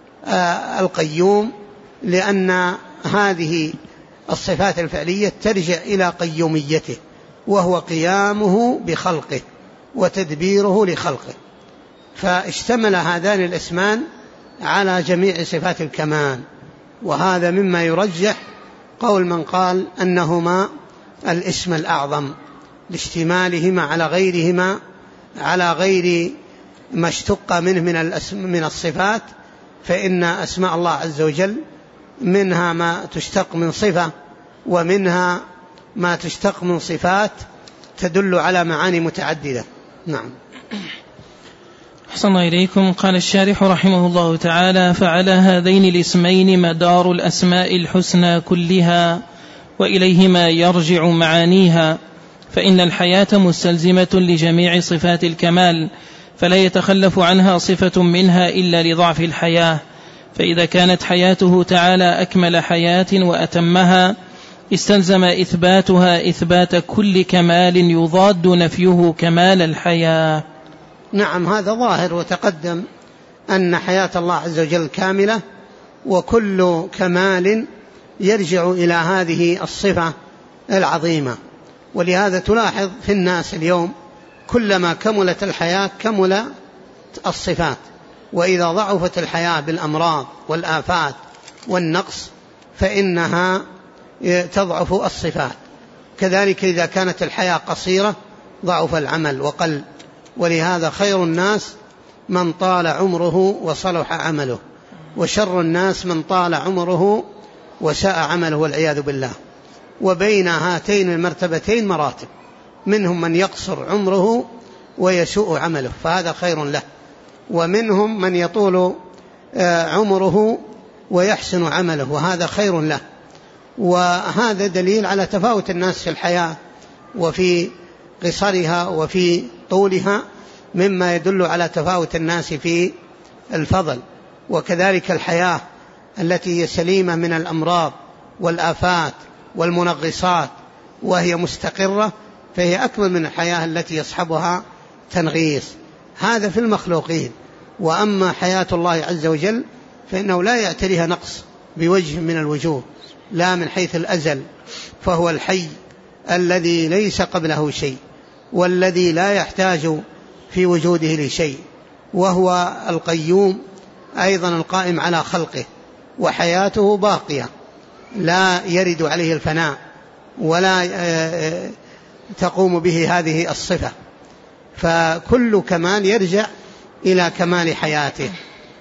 القيوم، لأن هذه الصفات الفعلية ترجع إلى قيوميته، وهو قيامه بخلقه وتدبيره لخلقه. فاشتمل هذان الاسمان على جميع صفات الكمال، وهذا مما يرجح قول من قال أنهما الاسم الأعظم لاشتمالهما على غيرهما، على غير ما اشتق منه من الصفات. فإن أسماء الله عز وجل منها ما تشتق من صفة، ومنها ما تشتق من صفات تدل على معاني متعددة. نعم. أحسن الله إليكم. قال الشارح رحمه الله تعالى: فعلى هذين الاسمين مدار الأسماء الحسنى كلها، وإليهما يرجع معانيها، فإن الحياة مستلزمة لجميع صفات الكمال، فلا يتخلف عنها صفة منها إلا لضعف الحياة. فإذا كانت حياته تعالى أكمل حياة وأتمها، استلزم إثباتها إثبات كل كمال يضاد نفيه كمال الحياة. نعم، هذا ظاهر، وتقدم أن حياة الله عز وجل كاملة، وكل كمال يرجع إلى هذه الصفة العظيمة. ولهذا تلاحظ في الناس اليوم كلما كملت الحياة كمل الصفات، وإذا ضعفت الحياة بالأمراض والآفات والنقص فإنها تضعف الصفات. كذلك إذا كانت الحياة قصيرة ضعف العمل وقل. ولهذا خير الناس من طال عمره وصلح عمله، وشر الناس من طال عمره وساء عمله والعياذ بالله. وبين هاتين المرتبتين مراتب، منهم من يقصر عمره ويسوء عمله فهذا خير له، ومنهم من يطول عمره ويحسن عمله وهذا خير له. وهذا دليل على تفاوت الناس في الحياة وفي قصرها وفي طولها، مما يدل على تفاوت الناس في الفضل. وكذلك الحياة التي هي سليمة من الأمراض والآفات والمنغصات وهي مستقرة فهي أكمل من الحياة التي يصحبها تنغيص. هذا في المخلوقين. وأما حياة الله عز وجل فإنه لا يعتريها نقص بوجه من الوجوه، لا من حيث الأزل، فهو الحي الذي ليس قبله شيء، والذي لا يحتاج في وجوده لشيء، وهو القيوم أيضا القائم على خلقه، وحياته باقية لا يرد عليه الفناء ولا تقوم به هذه الصفة. فكل كمال يرجع إلى كمال حياته،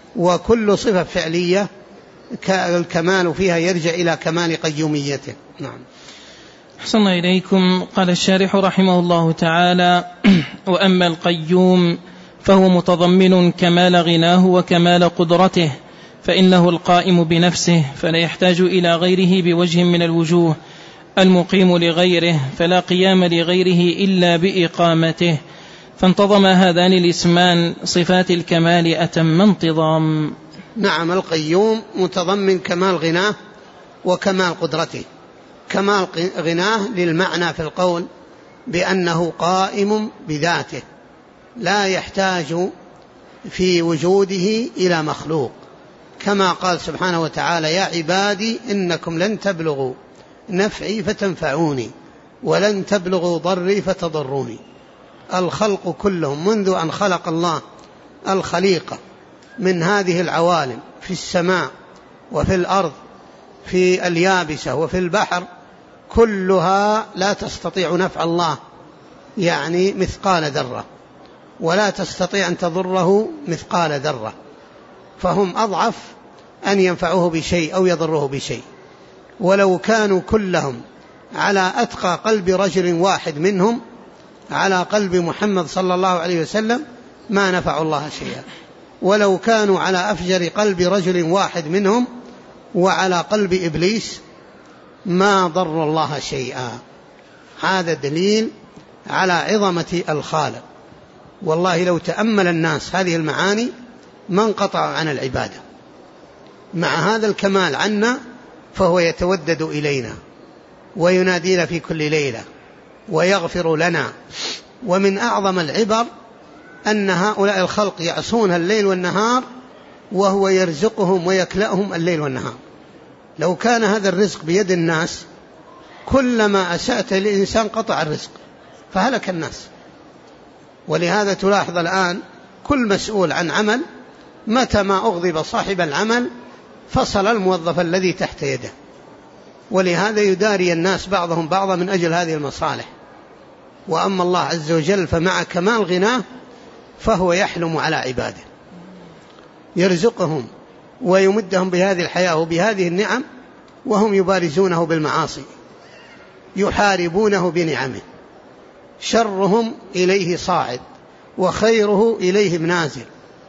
وكل صفة فعلية الكمال فيها يرجع إلى كمال قيوميته. نعم. أحسن إليكم. قال الشارح رحمه الله تعالى: وأما القيوم فهو متضمن كمال غناه وكمال قدرته، فإنه القائم بنفسه فلا يحتاج إلى غيره بوجه من الوجوه، المقيم لغيره فلا قيام لغيره إلا بإقامته، فانتظم هذان الاسمان صفات الكمال أتم انتظام. نعم، القيوم متضمن كمال غناه وكمال قدرته. كمال غناه للمعنى في القول بأنه قائم بذاته لا يحتاج في وجوده إلى مخلوق، كما قال سبحانه وتعالى: يا عبادي إنكم لن تبلغوا نفعي فتنفعوني ولن تبلغوا ضري فتضروني. الخلق كلهم منذ أن خلق الله الخليقة من هذه العوالم في السماء وفي الأرض في اليابسة وفي البحر كلها لا تستطيع نفع الله يعني مثقال ذرة، ولا تستطيع أن تضره مثقال ذرة، فهم أضعف أن ينفعوه بشيء أو يضره بشيء. ولو كانوا كلهم على أتقى قلب رجل واحد منهم على قلب محمد صلى الله عليه وسلم ما نفعوا الله شيئا، ولو كانوا على أفجر قلب رجل واحد منهم وعلى قلب إبليس ما ضر الله شيئا. هذا دليل على عظمة الخالق. والله لو تأمل الناس هذه المعاني ما انقطعوا عن العبادة. مع هذا الكمال عنا فهو يتودد إلينا وينادينا في كل ليلة ويغفر لنا. ومن أعظم العبر أن هؤلاء الخلق يعصون الليل والنهار وهو يرزقهم ويكلأهم الليل والنهار. لو كان هذا الرزق بيد الناس كلما أسأت للإنسان قطع الرزق فهلك الناس. ولهذا تلاحظ الآن كل مسؤول عن عمل متى ما أغضب صاحب العمل فصل الموظف الذي تحت يده، ولهذا يداري الناس بعضهم بعضا من أجل هذه المصالح. وأما الله عز وجل فمع كمال غناه فهو يحلم على عباده، يرزقهم ويمدهم بهذه الحياة وبهذه النعم وهم يبارزونه بالمعاصي يحاربونه بنعمه. شرهم إليه صاعد وخيره إليه نازل.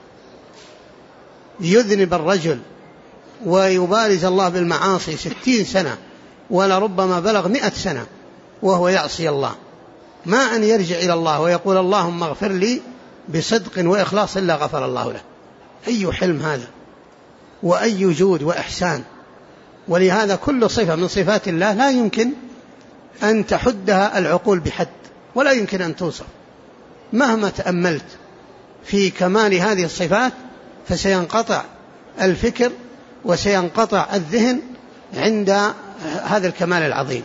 يذنب الرجل ويبارز الله بالمعاصي 60 سنة ولربما بلغ 100 سنة وهو يعصي الله، ما أن يرجع إلى الله ويقول اللهم اغفر لي بصدق وإخلاص إلا غفر الله له. أي حلم هذا وأي جود وإحسان. ولهذا كل صفة من صفات الله لا يمكن أن تحدها العقول بحد ولا يمكن أن توصف. مهما تأملت في كمال هذه الصفات فسينقطع الفكر وسينقطع الذهن عند هذا الكمال العظيم.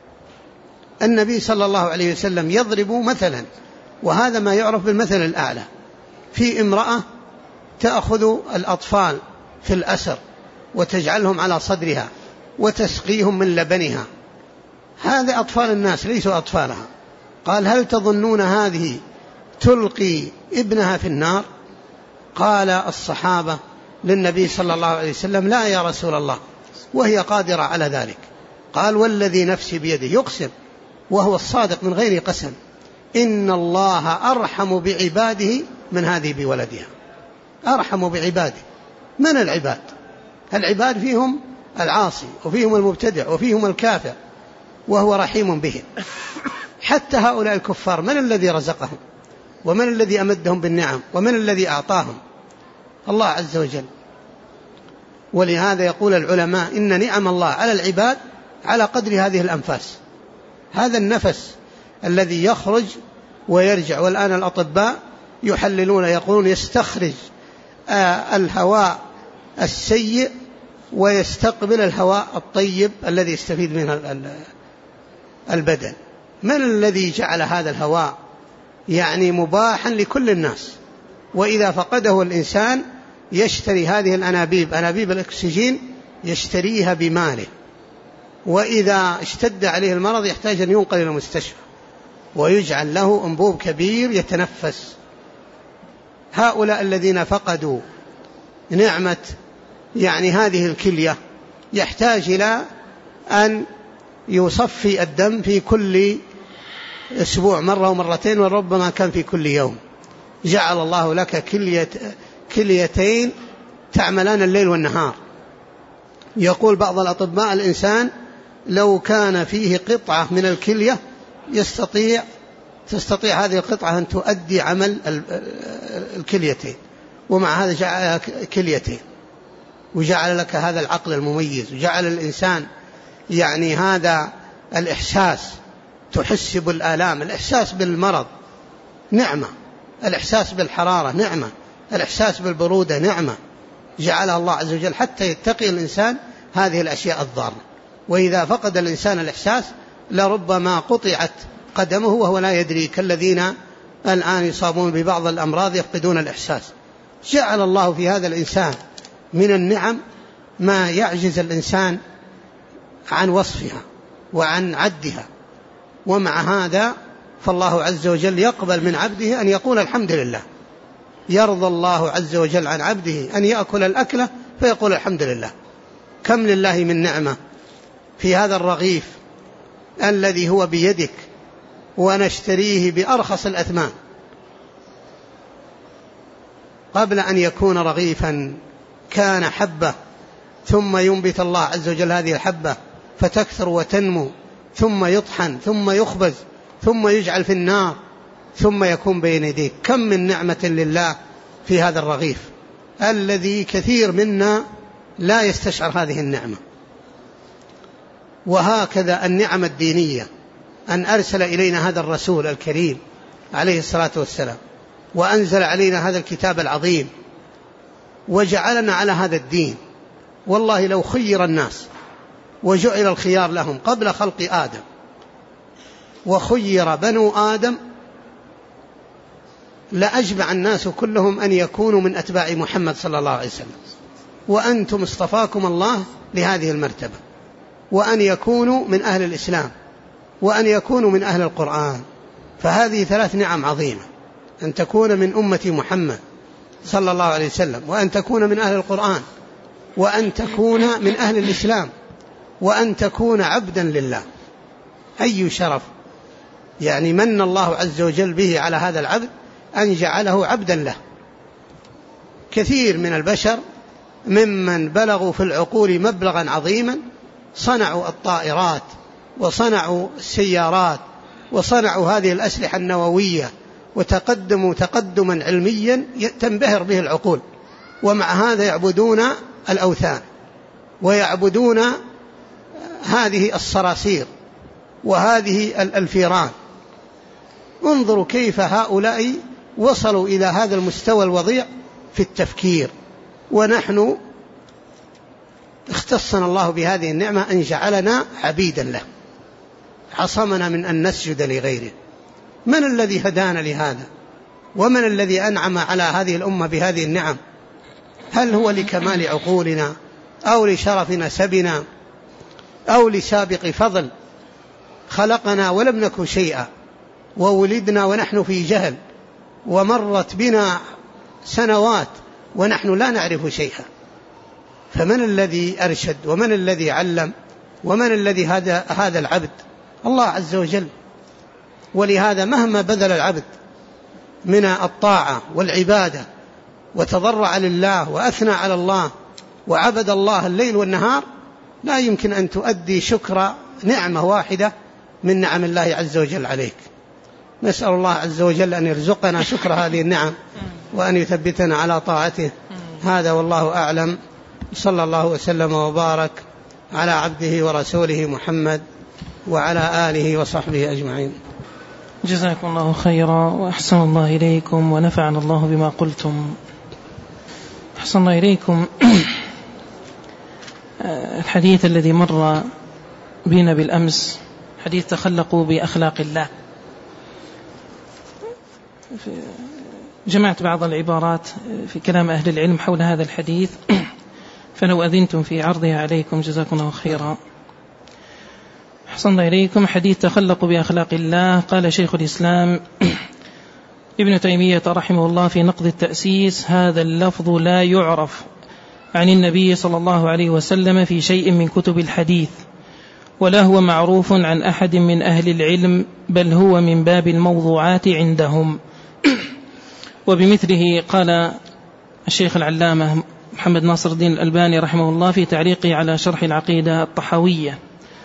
النبي صلى الله عليه وسلم يضرب مثلا، وهذا ما يعرف بالمثل الأعلى، في امرأة تأخذ الأطفال في الأسر وتجعلهم على صدرها وتسقيهم من لبنها. هذا أطفال الناس ليسوا أطفالها. قال هل تظنون هذه تلقي ابنها في النار؟ قال الصحابة للنبي صلى الله عليه وسلم لا يا رسول الله، وهي قادرة على ذلك. قال والذي نفسي بيده، يقسم وهو الصادق من غير قسم، إن الله أرحم بعباده من هذه بولدها. أرحم بعباده. من العباد؟ العباد فيهم العاصي وفيهم المبتدع وفيهم الكافر، وهو رحيم بهم. حتى هؤلاء الكفار من الذي رزقهم ومن الذي أمدهم بالنعم ومن الذي أعطاهم؟ الله عز وجل. ولهذا يقول العلماء إن نعم الله على العباد على قدر هذه الأنفاس. هذا النفس الذي يخرج ويرجع، والآن الأطباء يحللون يقولون يستخرج الهواء السيء ويستقبل الهواء الطيب الذي يستفيد منه البدن. من الذي جعل هذا الهواء يعني مباحا لكل الناس؟ وإذا فقده الإنسان يشتري هذه الأنابيب، أنابيب الأكسجين، يشتريها بماله، وإذا اشتد عليه المرض يحتاج أن ينقل إلى المستشفى. ويجعل له أنبوب كبير يتنفس. هؤلاء الذين فقدوا نعمة هذه الكلية يحتاج إلى أن يصفي الدم في كل أسبوع مرة ومرتين، وربما كان في كل يوم. جعل الله لك كليتين تعملان الليل والنهار. يقول بعض الأطباء الإنسان لو كان فيه قطعة من الكلية تستطيع هذه القطعة أن تؤدي عمل الكليتين، ومع هذا جعل كليتين، وجعل لك هذا العقل المميز، وجعل الإنسان هذا الإحساس، تحس بالآلام، الإحساس بالمرض نعمة، الإحساس بالحرارة نعمة، الإحساس بالبرودة نعمة جعلها الله عز وجل حتى يتقي الإنسان هذه الأشياء الضارة. وإذا فقد الإنسان الإحساس لربما قطعت قدمه وهو لا يدري، كالذين الآن يصابون ببعض الأمراض يفقدون الإحساس. جعل الله في هذا الإنسان من النعم ما يعجز الإنسان عن وصفها وعن عدها، ومع هذا فالله عز وجل يقبل من عبده أن يقول الحمد لله. يرضى الله عز وجل عن عبده أن يأكل الأكلة فيقول الحمد لله. كم لله من نعمة في هذا الرغيف الذي هو بيدك ونشتريه بأرخص الأثمان. قبل أن يكون رغيفا كان حبة، ثم ينبت الله عز وجل هذه الحبة فتكثر وتنمو، ثم يطحن، ثم يخبز، ثم يجعل في النار، ثم يكون بين يديك. كم من نعمة لله في هذا الرغيف الذي كثير منا لا يستشعر هذه النعمة. وهكذا النعم الدينية، أن أرسل إلينا هذا الرسول الكريم عليه الصلاة والسلام، وأنزل علينا هذا الكتاب العظيم، وجعلنا على هذا الدين. والله لو خير الناس وجعل الخيار لهم قبل خلق آدم، وخير بنو آدم، لأجمع الناس كلهم أن يكونوا من أتباع محمد صلى الله عليه وسلم، وأنتم اصطفاكم الله لهذه المرتبة، وأن يكونوا من أهل الإسلام، وأن يكونوا من أهل القرآن. فهذه 3 نعم عظيمة: أن تكون من أمة محمد صلى الله عليه وسلم، وأن تكون من أهل القرآن، وأن تكون من أهل الإسلام، وأن تكون عبدا لله. أي شرف من الله عز وجل به على هذا العبد أن جعله عبدا له. كثير من البشر ممن بلغوا في العقول مبلغا عظيما صنعوا الطائرات، وصنعوا السيارات، وصنعوا هذه الأسلحة النووية، وتقدموا تقدما علميا تنبهر به العقول، ومع هذا يعبدون الأوثان، ويعبدون هذه الصراصير وهذه الفيران. انظروا كيف هؤلاء وصلوا إلى هذا المستوى الوضيع في التفكير، ونحن اختصنا الله بهذه النعمة أن جعلنا عبيدا له، عصمنا من أن نسجد لغيره. من الذي هدانا لهذا؟ ومن الذي أنعم على هذه الأمة بهذه النعم؟ هل هو لكمال عقولنا، أو لشرف نسبنا، أو لسابق فضل؟ خلقنا ولم نكن شيئا، وولدنا ونحن في جهل، ومرت بنا سنوات ونحن لا نعرف شيئا. فمن الذي أرشد، ومن الذي علم، ومن الذي هذا العبد؟ الله عز وجل. ولهذا مهما بذل العبد من الطاعة والعبادة وتضرع لله وأثنى على الله وعبد الله الليل والنهار، لا يمكن أن تؤدي شكر نعمة واحدة من نعم الله عز وجل عليك. نسأل الله عز وجل أن يرزقنا شكر هذه النعم، وأن يثبتنا على طاعته. هذا والله أعلم. صلى الله وسلم وبارك على عبده ورسوله محمد وعلى آله وصحبه أجمعين. جزاكم الله خيرا، وأحسن الله إليكم، ونفعنا الله بما قلتم. أحسن الله إليكم. الحديث الذي مر بنا بالأمس حديث تخلقوا بأخلاق الله. جمعت بعض العبارات في كلام أهل العلم حول هذا الحديث، فلو أذنتم في عرضها عليكم جزاكم الله خيرا. أحسن إليكم. حديث تخلق بأخلاق الله. قال شيخ الإسلام ابن تيمية رحمه الله في نقد التأسيس: هذا اللفظ لا يعرف عن النبي صلى الله عليه وسلم في شيء من كتب الحديث، ولا هو معروف عن أحد من أهل العلم، بل هو من باب الموضوعات عندهم. وبمثله قال الشيخ العلامة محمد ناصر الدين الألباني رحمه الله في تعليقه على شرح العقيدة الطحاوية.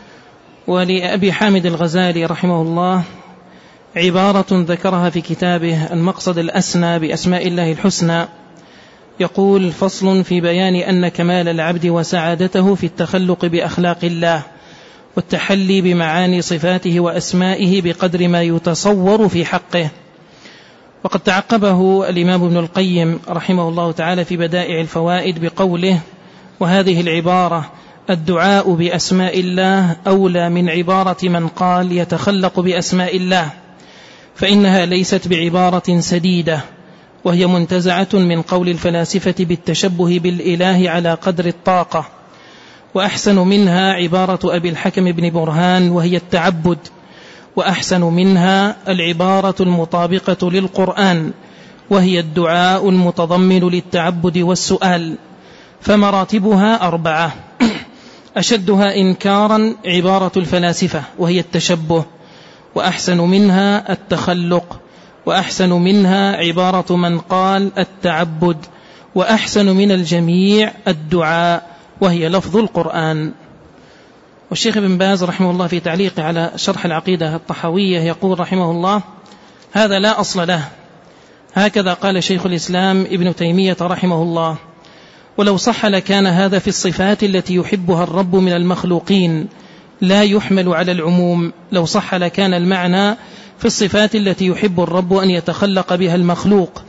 ولأبي حامد الغزالي رحمه الله عبارة ذكرها في كتابه المقصد الأسنى بأسماء الله الحسنى، يقول: فصل في بيان أن كمال العبد وسعادته في التخلق بأخلاق الله والتحلي بمعاني صفاته وأسمائه بقدر ما يتصور في حقه. وقد تعقبه الإمام ابن القيم رحمه الله تعالى في بدائع الفوائد بقوله: وهذه العبارة الدعاء بأسماء الله أولى من عبارة من قال يتخلق بأسماء الله، فإنها ليست بعبارة سديدة، وهي منتزعة من قول الفلاسفة بالتشبه بالإله على قدر الطاقة. وأحسن منها عبارة أبي الحكم بن برهان وهي التعبد، وأحسن منها العبارة المطابقة للقرآن وهي الدعاء المتضمن للتعبد والسؤال. فمراتبها 4: أشدها إنكارا عبارة الفلاسفة وهي التشبه، وأحسن منها التخلق، وأحسن منها عبارة من قال التعبد، وأحسن من الجميع الدعاء وهي لفظ القرآن. والشيخ ابن باز رحمه الله في تعليقه على شرح العقيدة الطحاوية يقول رحمه الله: هذا لا أصل له. هكذا قال شيخ الإسلام ابن تيمية رحمه الله: ولو صح لكان هذا في الصفات التي يحبها الرب من المخلوقين، لا يحمل على العموم. لو صح لكان المعنى في الصفات التي يحب الرب أن يتخلق بها المخلوق.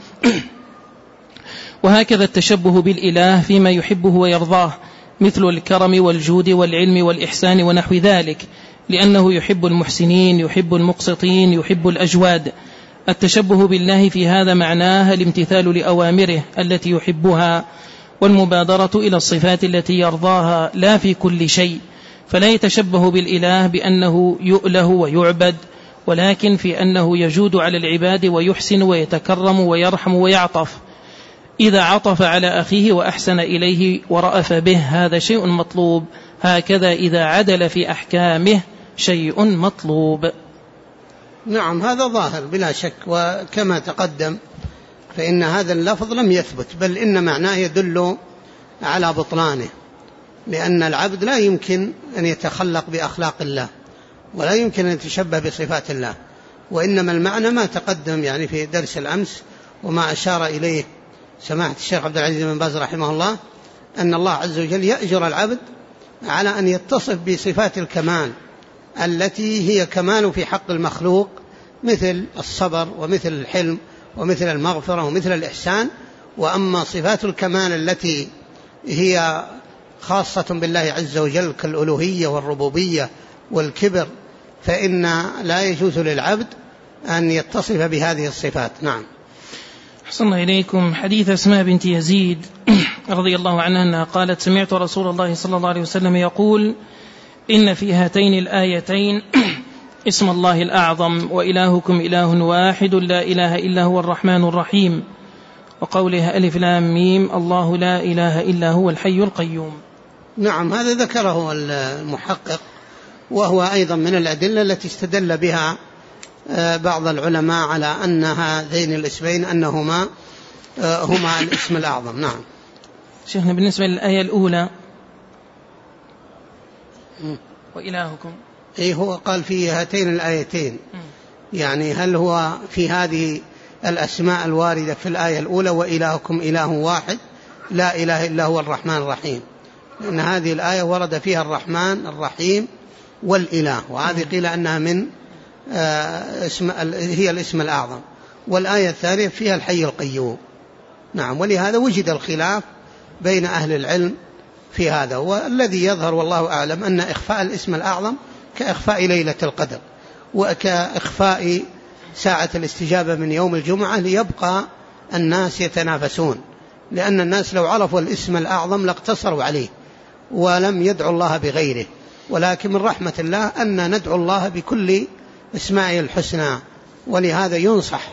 وهكذا التشبه بالإله فيما يحبه ويرضاه، مثل الكرم والجود والعلم والإحسان ونحو ذلك، لأنه يحب المحسنين، يحب المقسطين، يحب الأجواد. التشبه بالله في هذا معناه الامتثال لأوامره التي يحبها، والمبادرة إلى الصفات التي يرضاها، لا في كل شيء. فلا يتشبه بالإله بأنه يؤله ويعبد، ولكن في أنه يجود على العباد ويحسن ويتكرم ويرحم ويعطف. إذا عطف على أخيه وأحسن إليه ورأف به هذا شيء مطلوب، هكذا إذا عدل في أحكامه شيء مطلوب. نعم، هذا ظاهر بلا شك. وكما تقدم فإن هذا اللفظ لم يثبت، بل إن معناه يدل على بطلانه، لأن العبد لا يمكن أن يتخلق بأخلاق الله، ولا يمكن أن يتشبه بصفات الله، وإنما المعنى ما تقدم يعني في درس الأمس، وما أشار إليه سماحة الشيخ عبد العزيز بن باز رحمه الله، أن الله عز وجل يأجر العبد على أن يتصف بصفات الكمال التي هي كمال في حق المخلوق، مثل الصبر ومثل الحلم ومثل المغفرة ومثل الإحسان. وأما صفات الكمال التي هي خاصة بالله عز وجل كالألوهية والربوبية والكبر، فإن لا يجوز للعبد أن يتصف بهذه الصفات. نعم. أحسن إليكم. حديث أسماء بنت يزيد رضي الله عنها أنها قالت: سمعت رسول الله صلى الله عليه وسلم يقول: إن في هاتين الآيتين اسم الله الأعظم، وإلهكم إله واحد لا إله إلا هو الرحمن الرحيم، وقولها ألف لام ميم الله لا إله إلا هو الحي القيوم. نعم، هذا ذكره المحقق، وهو أيضا من الأدلة التي استدل بها بعض العلماء على أن هذين الاسمين أنهما هما الاسم الأعظم. نعم. شيخنا بالنسبة للآية الأولى وإلهكم، هو قال في هاتين الآيتين، يعني هل هو في هذه الأسماء الواردة في الآية الأولى وإلهكم إله واحد لا إله إلا هو الرحمن الرحيم، لأن هذه الآية ورد فيها الرحمن الرحيم والإله، وهذه قيل أنها من هي الاسم الأعظم. والآية الثانية فيها الحي القيوم. نعم، ولهذا وجد الخلاف بين أهل العلم في هذا، والذي يظهر والله أعلم أن إخفاء الاسم الأعظم كإخفاء ليلة القدر، وكإخفاء ساعة الاستجابة من يوم الجمعة، ليبقى الناس يتنافسون، لأن الناس لو عرفوا الاسم الأعظم لاقتصروا عليه ولم يدعوا الله بغيره، ولكن من رحمة الله أن ندعو الله بكل أسمائه الحسنى. ولهذا ينصح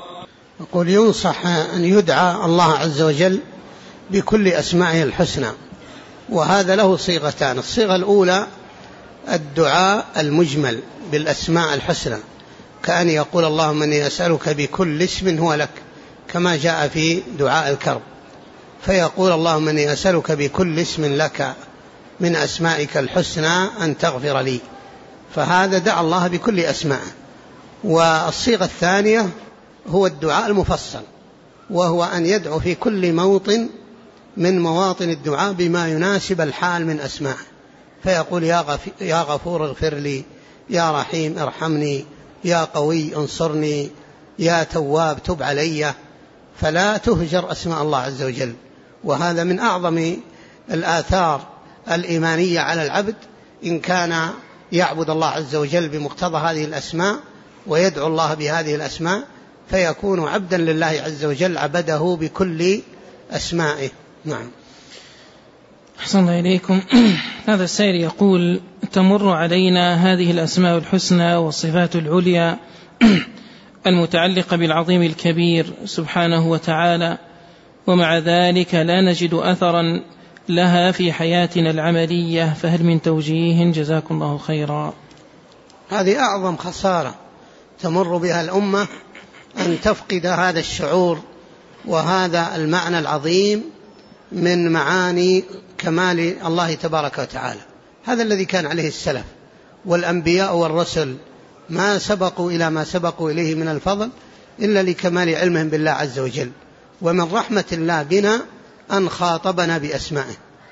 أن يدعى الله عز وجل بكل أسمائه الحسنى، وهذا له صيغتان. الصيغة الأولى الدعاء المجمل بالأسماء الحسنى، كأن يقول اللهم إني أسألك بكل اسم هو لك، كما جاء في دعاء الكرب، فيقول اللهم إني أسألك بكل اسم لك من أسمائك الحسنى أن تغفر لي، فهذا دعا الله بكل أسمائه. والصيغة الثانية هو الدعاء المفصل، وهو أن يدعو في كل موطن من مواطن الدعاء بما يناسب الحال من أسمائه، فيقول يا غفور اغفر لي، يا رحيم ارحمني، يا قوي انصرني، يا تواب تب علي، فلا تهجر أسماء الله عز وجل. وهذا من أعظم الآثار الإيمانية على العبد، إن كان يعبد الله عز وجل بمقتضى هذه الأسماء ويدعو الله بهذه الأسماء، فيكون عبدا لله عز وجل، عبده بكل أسمائه. نعم. أحسن إليكم. هذا السائل يقول: تمر علينا هذه الأسماء الحسنى والصفات العليا المتعلقة بالعظيم الكبير سبحانه وتعالى، ومع ذلك لا نجد أثرا لها في حياتنا العملية، فهل من توجيه؟ جزاكم الله خيرا. هذه أعظم خسارة تمر بها الأمة، أن تفقد هذا الشعور وهذا المعنى العظيم من معاني كمال الله تبارك وتعالى. هذا الذي كان عليه السلف والأنبياء والرسل، ما سبقوا إلى ما سبقوا إليه من الفضل إلا لكمال علمهم بالله عز وجل. ومن رحمة الله بنا أن خاطبنا بأسمائه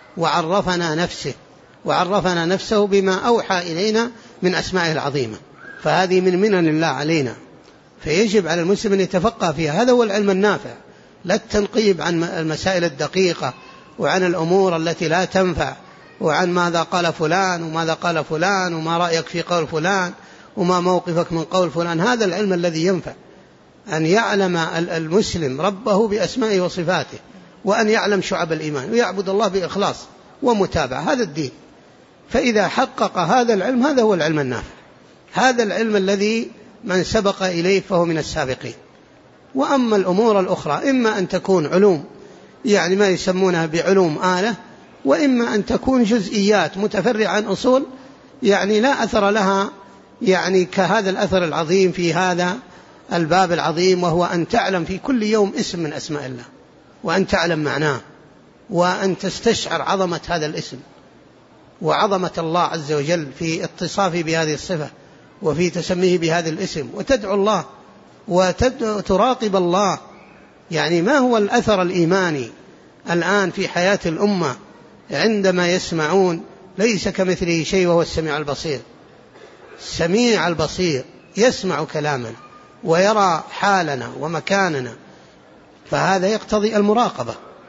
وعرفنا نفسه بما أوحى إلينا من أسمائه العظيمة، فهذه من منن الله علينا، فيجب على المسلم أن يتفقه فيها. هذا هو العلم النافع، لا التنقيب عن المسائل الدقيقة وعن الأمور التي لا تنفع، وعن ماذا قال فلان وماذا قال فلان وما رأيك في قول فلان وما موقفك من قول فلان. هذا العلم الذي ينفع، أن يعلم المسلم ربه بأسمائه وصفاته، وأن يعلم شعب الإيمان، ويعبد الله بإخلاص ومتابعة. هذا الدين. فإذا حقق هذا العلم، هذا هو العلم النافع، هذا العلم الذي من سبق إليه فهو من السابقين. وأما الأمور الأخرى إما أن تكون علوم، يعني ما يسمونها بعلوم آلة، وإما أن تكون جزئيات متفرعة عن أصول يعني لا أثر لها، يعني كهذا الأثر العظيم في هذا الباب العظيم، وهو أن تعلم في كل يوم اسم من أسماء الله، وأن تعلم معناه، وأن تستشعر عظمة هذا الاسم وعظمة الله عز وجل في اتصافه بهذه الصفة وفي تسميه بهذا الاسم، وتدعو الله وتراقب الله. يعني ما هو الأثر الإيماني الآن في حياة الأمة عندما يسمعون ليس كمثله شيء وهو السميع البصير؟ السميع البصير يسمع كلامنا ويرى حالنا ومكاننا، فهذا يقتضي المراقبة.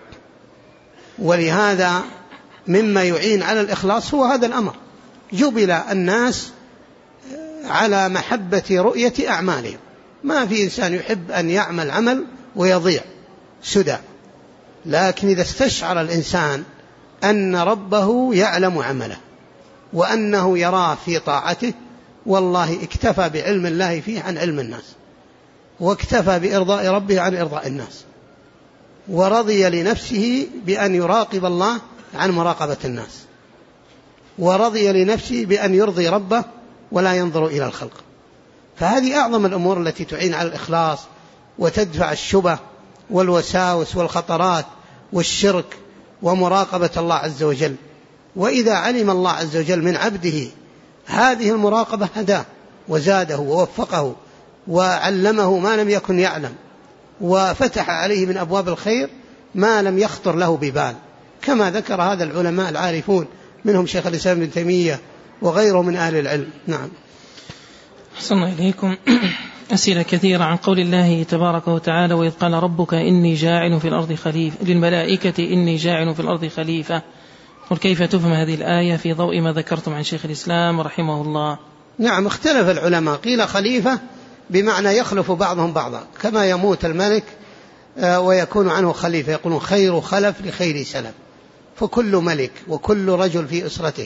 ولهذا مما يعين على الإخلاص هو هذا الأمر. جبل الناس على محبة رؤية أعمالهم، ما في إنسان يحب أن يعمل عمل ويضيع سدى، لكن إذا استشعر الإنسان أن ربه يعلم عمله وأنه يراه في طاعته، والله اكتفى بعلم الله فيه عن علم الناس، واكتفى بإرضاء ربه عن إرضاء الناس، ورضي لنفسه بأن يراقب الله عن مراقبة الناس، ورضي لنفسه بأن يرضي ربه ولا ينظر إلى الخلق. فهذه أعظم الأمور التي تعين على الإخلاص وتدفع الشبه والوساوس والخطرات والشرك ومراقبة الله عز وجل. وإذا علم الله عز وجل من عبده هذه المراقبة هداه وزاده ووفقه وعلمه ما لم يكن يعلم، وفتح عليه من أبواب الخير ما لم يخطر له ببال، كما ذكر هذا العلماء العارفون، منهم شيخ الإسلام ابن تيمية وغيره من أهل العلم. نعم. أحسن الله أسئلة كثيرة عن قول الله تبارك وتعالى: وإذ قال ربك إني جاعل في الأرض خليفة، للملائكة إني جاعل في الأرض خليفة. قل كيف تفهم هذه الآية في ضوء ما ذكرتم عن شيخ الإسلام رحمه الله؟ نعم، اختلف العلماء، قيل خليفة بمعنى يخلف بعضهم بعضا، كما يموت الملك ويكون عنه خليفة، يقولون خير خلف لخير سلف، فكل ملك وكل رجل في أسرته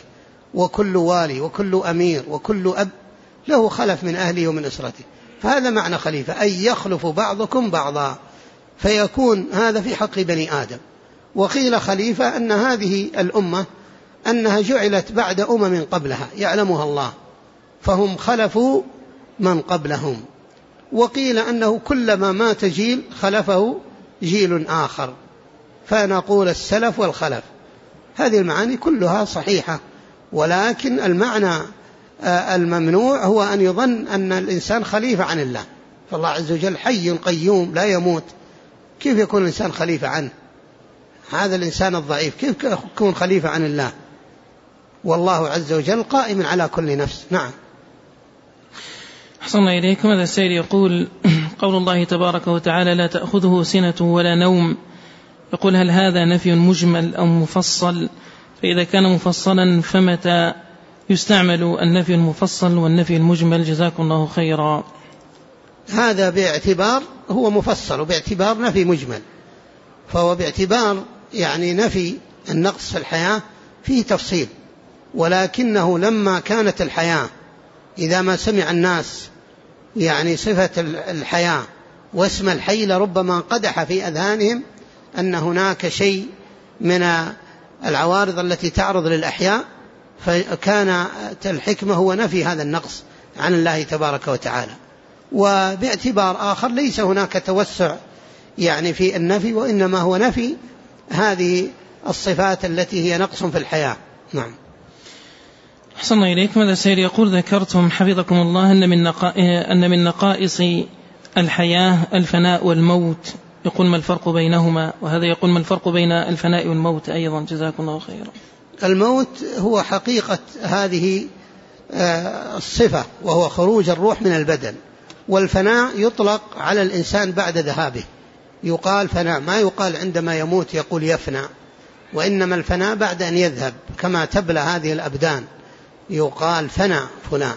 وكل والي وكل أمير وكل أب له خلف من أهله ومن أسرته، فهذا معنى خليفة، أي يخلف بعضكم بعضا، فيكون هذا في حق بني آدم. وقيل خليفة أن هذه الأمة أنها جعلت بعد أمم قبلها يعلمها الله، فهم خلفوا من قبلهم. وقيل أنه كلما مات جيل خلفه جيل آخر، فنقول السلف والخلف. هذه المعاني كلها صحيحة، ولكن المعنى الممنوع هو أن يظن أن الإنسان خليفة عن الله، فالله عز وجل حي قيوم لا يموت، كيف يكون الإنسان خليفة عنه؟ هذا الإنسان الضعيف كيف يكون خليفة عن الله؟ والله عز وجل قائم على كل نفس. نعم. أحسن الله إليكم. هذا السائل يقول: قول الله تبارك وتعالى: لا تأخذه سنة ولا نوم، يقول: هل هذا نفي مجمل أو مفصل؟ فإذا كان مفصلا فمتى يستعمل النفي المفصل والنفي المجمل؟ جزاكم الله خيرا. هذا باعتبار هو مفصل، وباعتبار نفي مجمل، فهو باعتبار يعني نفي النقص في الحياة فيه تفصيل، ولكنه لما كانت الحياة إذا ما سمع الناس يعني صفة الحياة واسم الحي لربما قدح في أذهانهم أن هناك شيء من العوارض التي تعرض للأحياء، فكان الحكمة هو نفي هذا النقص عن الله تبارك وتعالى. وباعتبار آخر ليس هناك توسع يعني في النفي، وإنما هو نفي هذه الصفات التي هي نقص في الحياة. نعم. أحسن الله إليكم. هذا السائل يقول: ذكرتم حفظكم الله أن من نقائص الحياة الفناء والموت، يقول: ما الفرق بينهما؟ وهذا يقول: ما الفرق بين الفناء والموت أيضا؟ جزاكم الله خيرا. الموت هو حقيقة هذه الصفة، وهو خروج الروح من البدن، والفناء يطلق على الإنسان بعد ذهابه، يقال فناء، ما يقال عندما يموت يقول يفنى، وإنما الفناء بعد أن يذهب، كما تبلى هذه الأبدان يقال فنى فلان.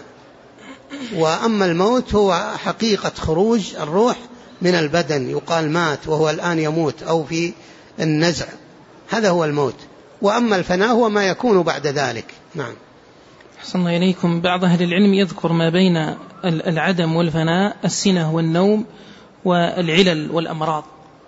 وأما الموت هو حقيقة خروج الروح من البدن، يقال مات وهو الآن يموت، أو في النزع، هذا هو الموت. وأما الفناء هو ما يكون بعد ذلك. نعم. أحسن الله إليكم. بعض أهل العلم يذكر ما بين العدم والفناء السنة والنوم والعلل والأمراض.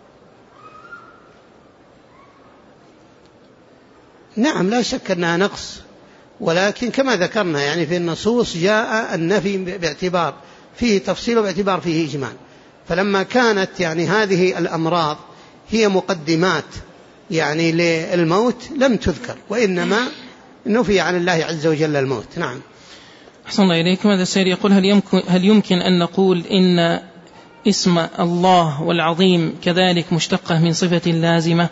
نعم، لا شك أنها نقص، ولكن كما ذكرنا يعني في النصوص جاء النفي باعتبار فيه تفصيل وباعتبار فيه إجمال، فلما كانت يعني هذه الأمراض هي مقدمات يعني للموت لم تذكر، وإنما نفي عن الله عز وجل الموت. نعم. أحسن الله إليكم. هذا السائل يقول: هل يمكن أن نقول إن اسم الله والعظيم كذلك مشتقة من صفة لازمة؟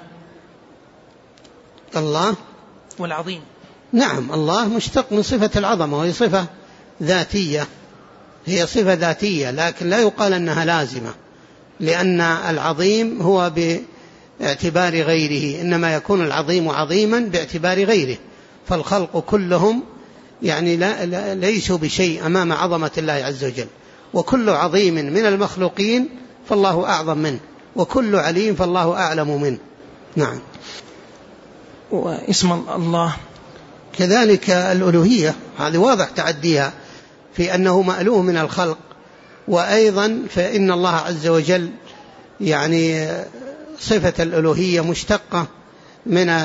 الله والعظيم. نعم، الله مشتق من صفة العظمة، وهي صفة ذاتية، هي صفة ذاتية، لكن لا يقال أنها لازمة، لأن العظيم هو باعتبار غيره، إنما يكون العظيم عظيما باعتبار غيره، فالخلق كلهم يعني ليسوا بشيء أمام عظمة الله عز وجل، وكل عظيم من المخلوقين فالله أعظم منه، وكل عليم فالله أعلم منه. نعم. واسم الله كذلك الألوهية، هذه واضح تعديها في أنه مألوه من الخلق، وأيضا فإن الله عز وجل يعني صفة الألوهية مشتقة من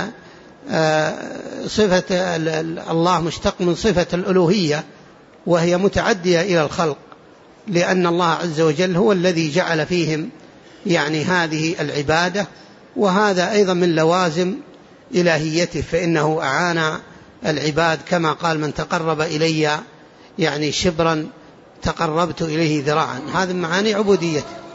صفة الله، مشتق من صفة الألوهية، وهي متعدية إلى الخلق، لأن الله عز وجل هو الذي جعل فيهم يعني هذه العبادة، وهذا أيضا من لوازم إلهيته، فإنه أعان العباد، كما قال: من تقرب إلي يعني شبرا تقربت إليه ذراعا، هذه معاني عبوديته.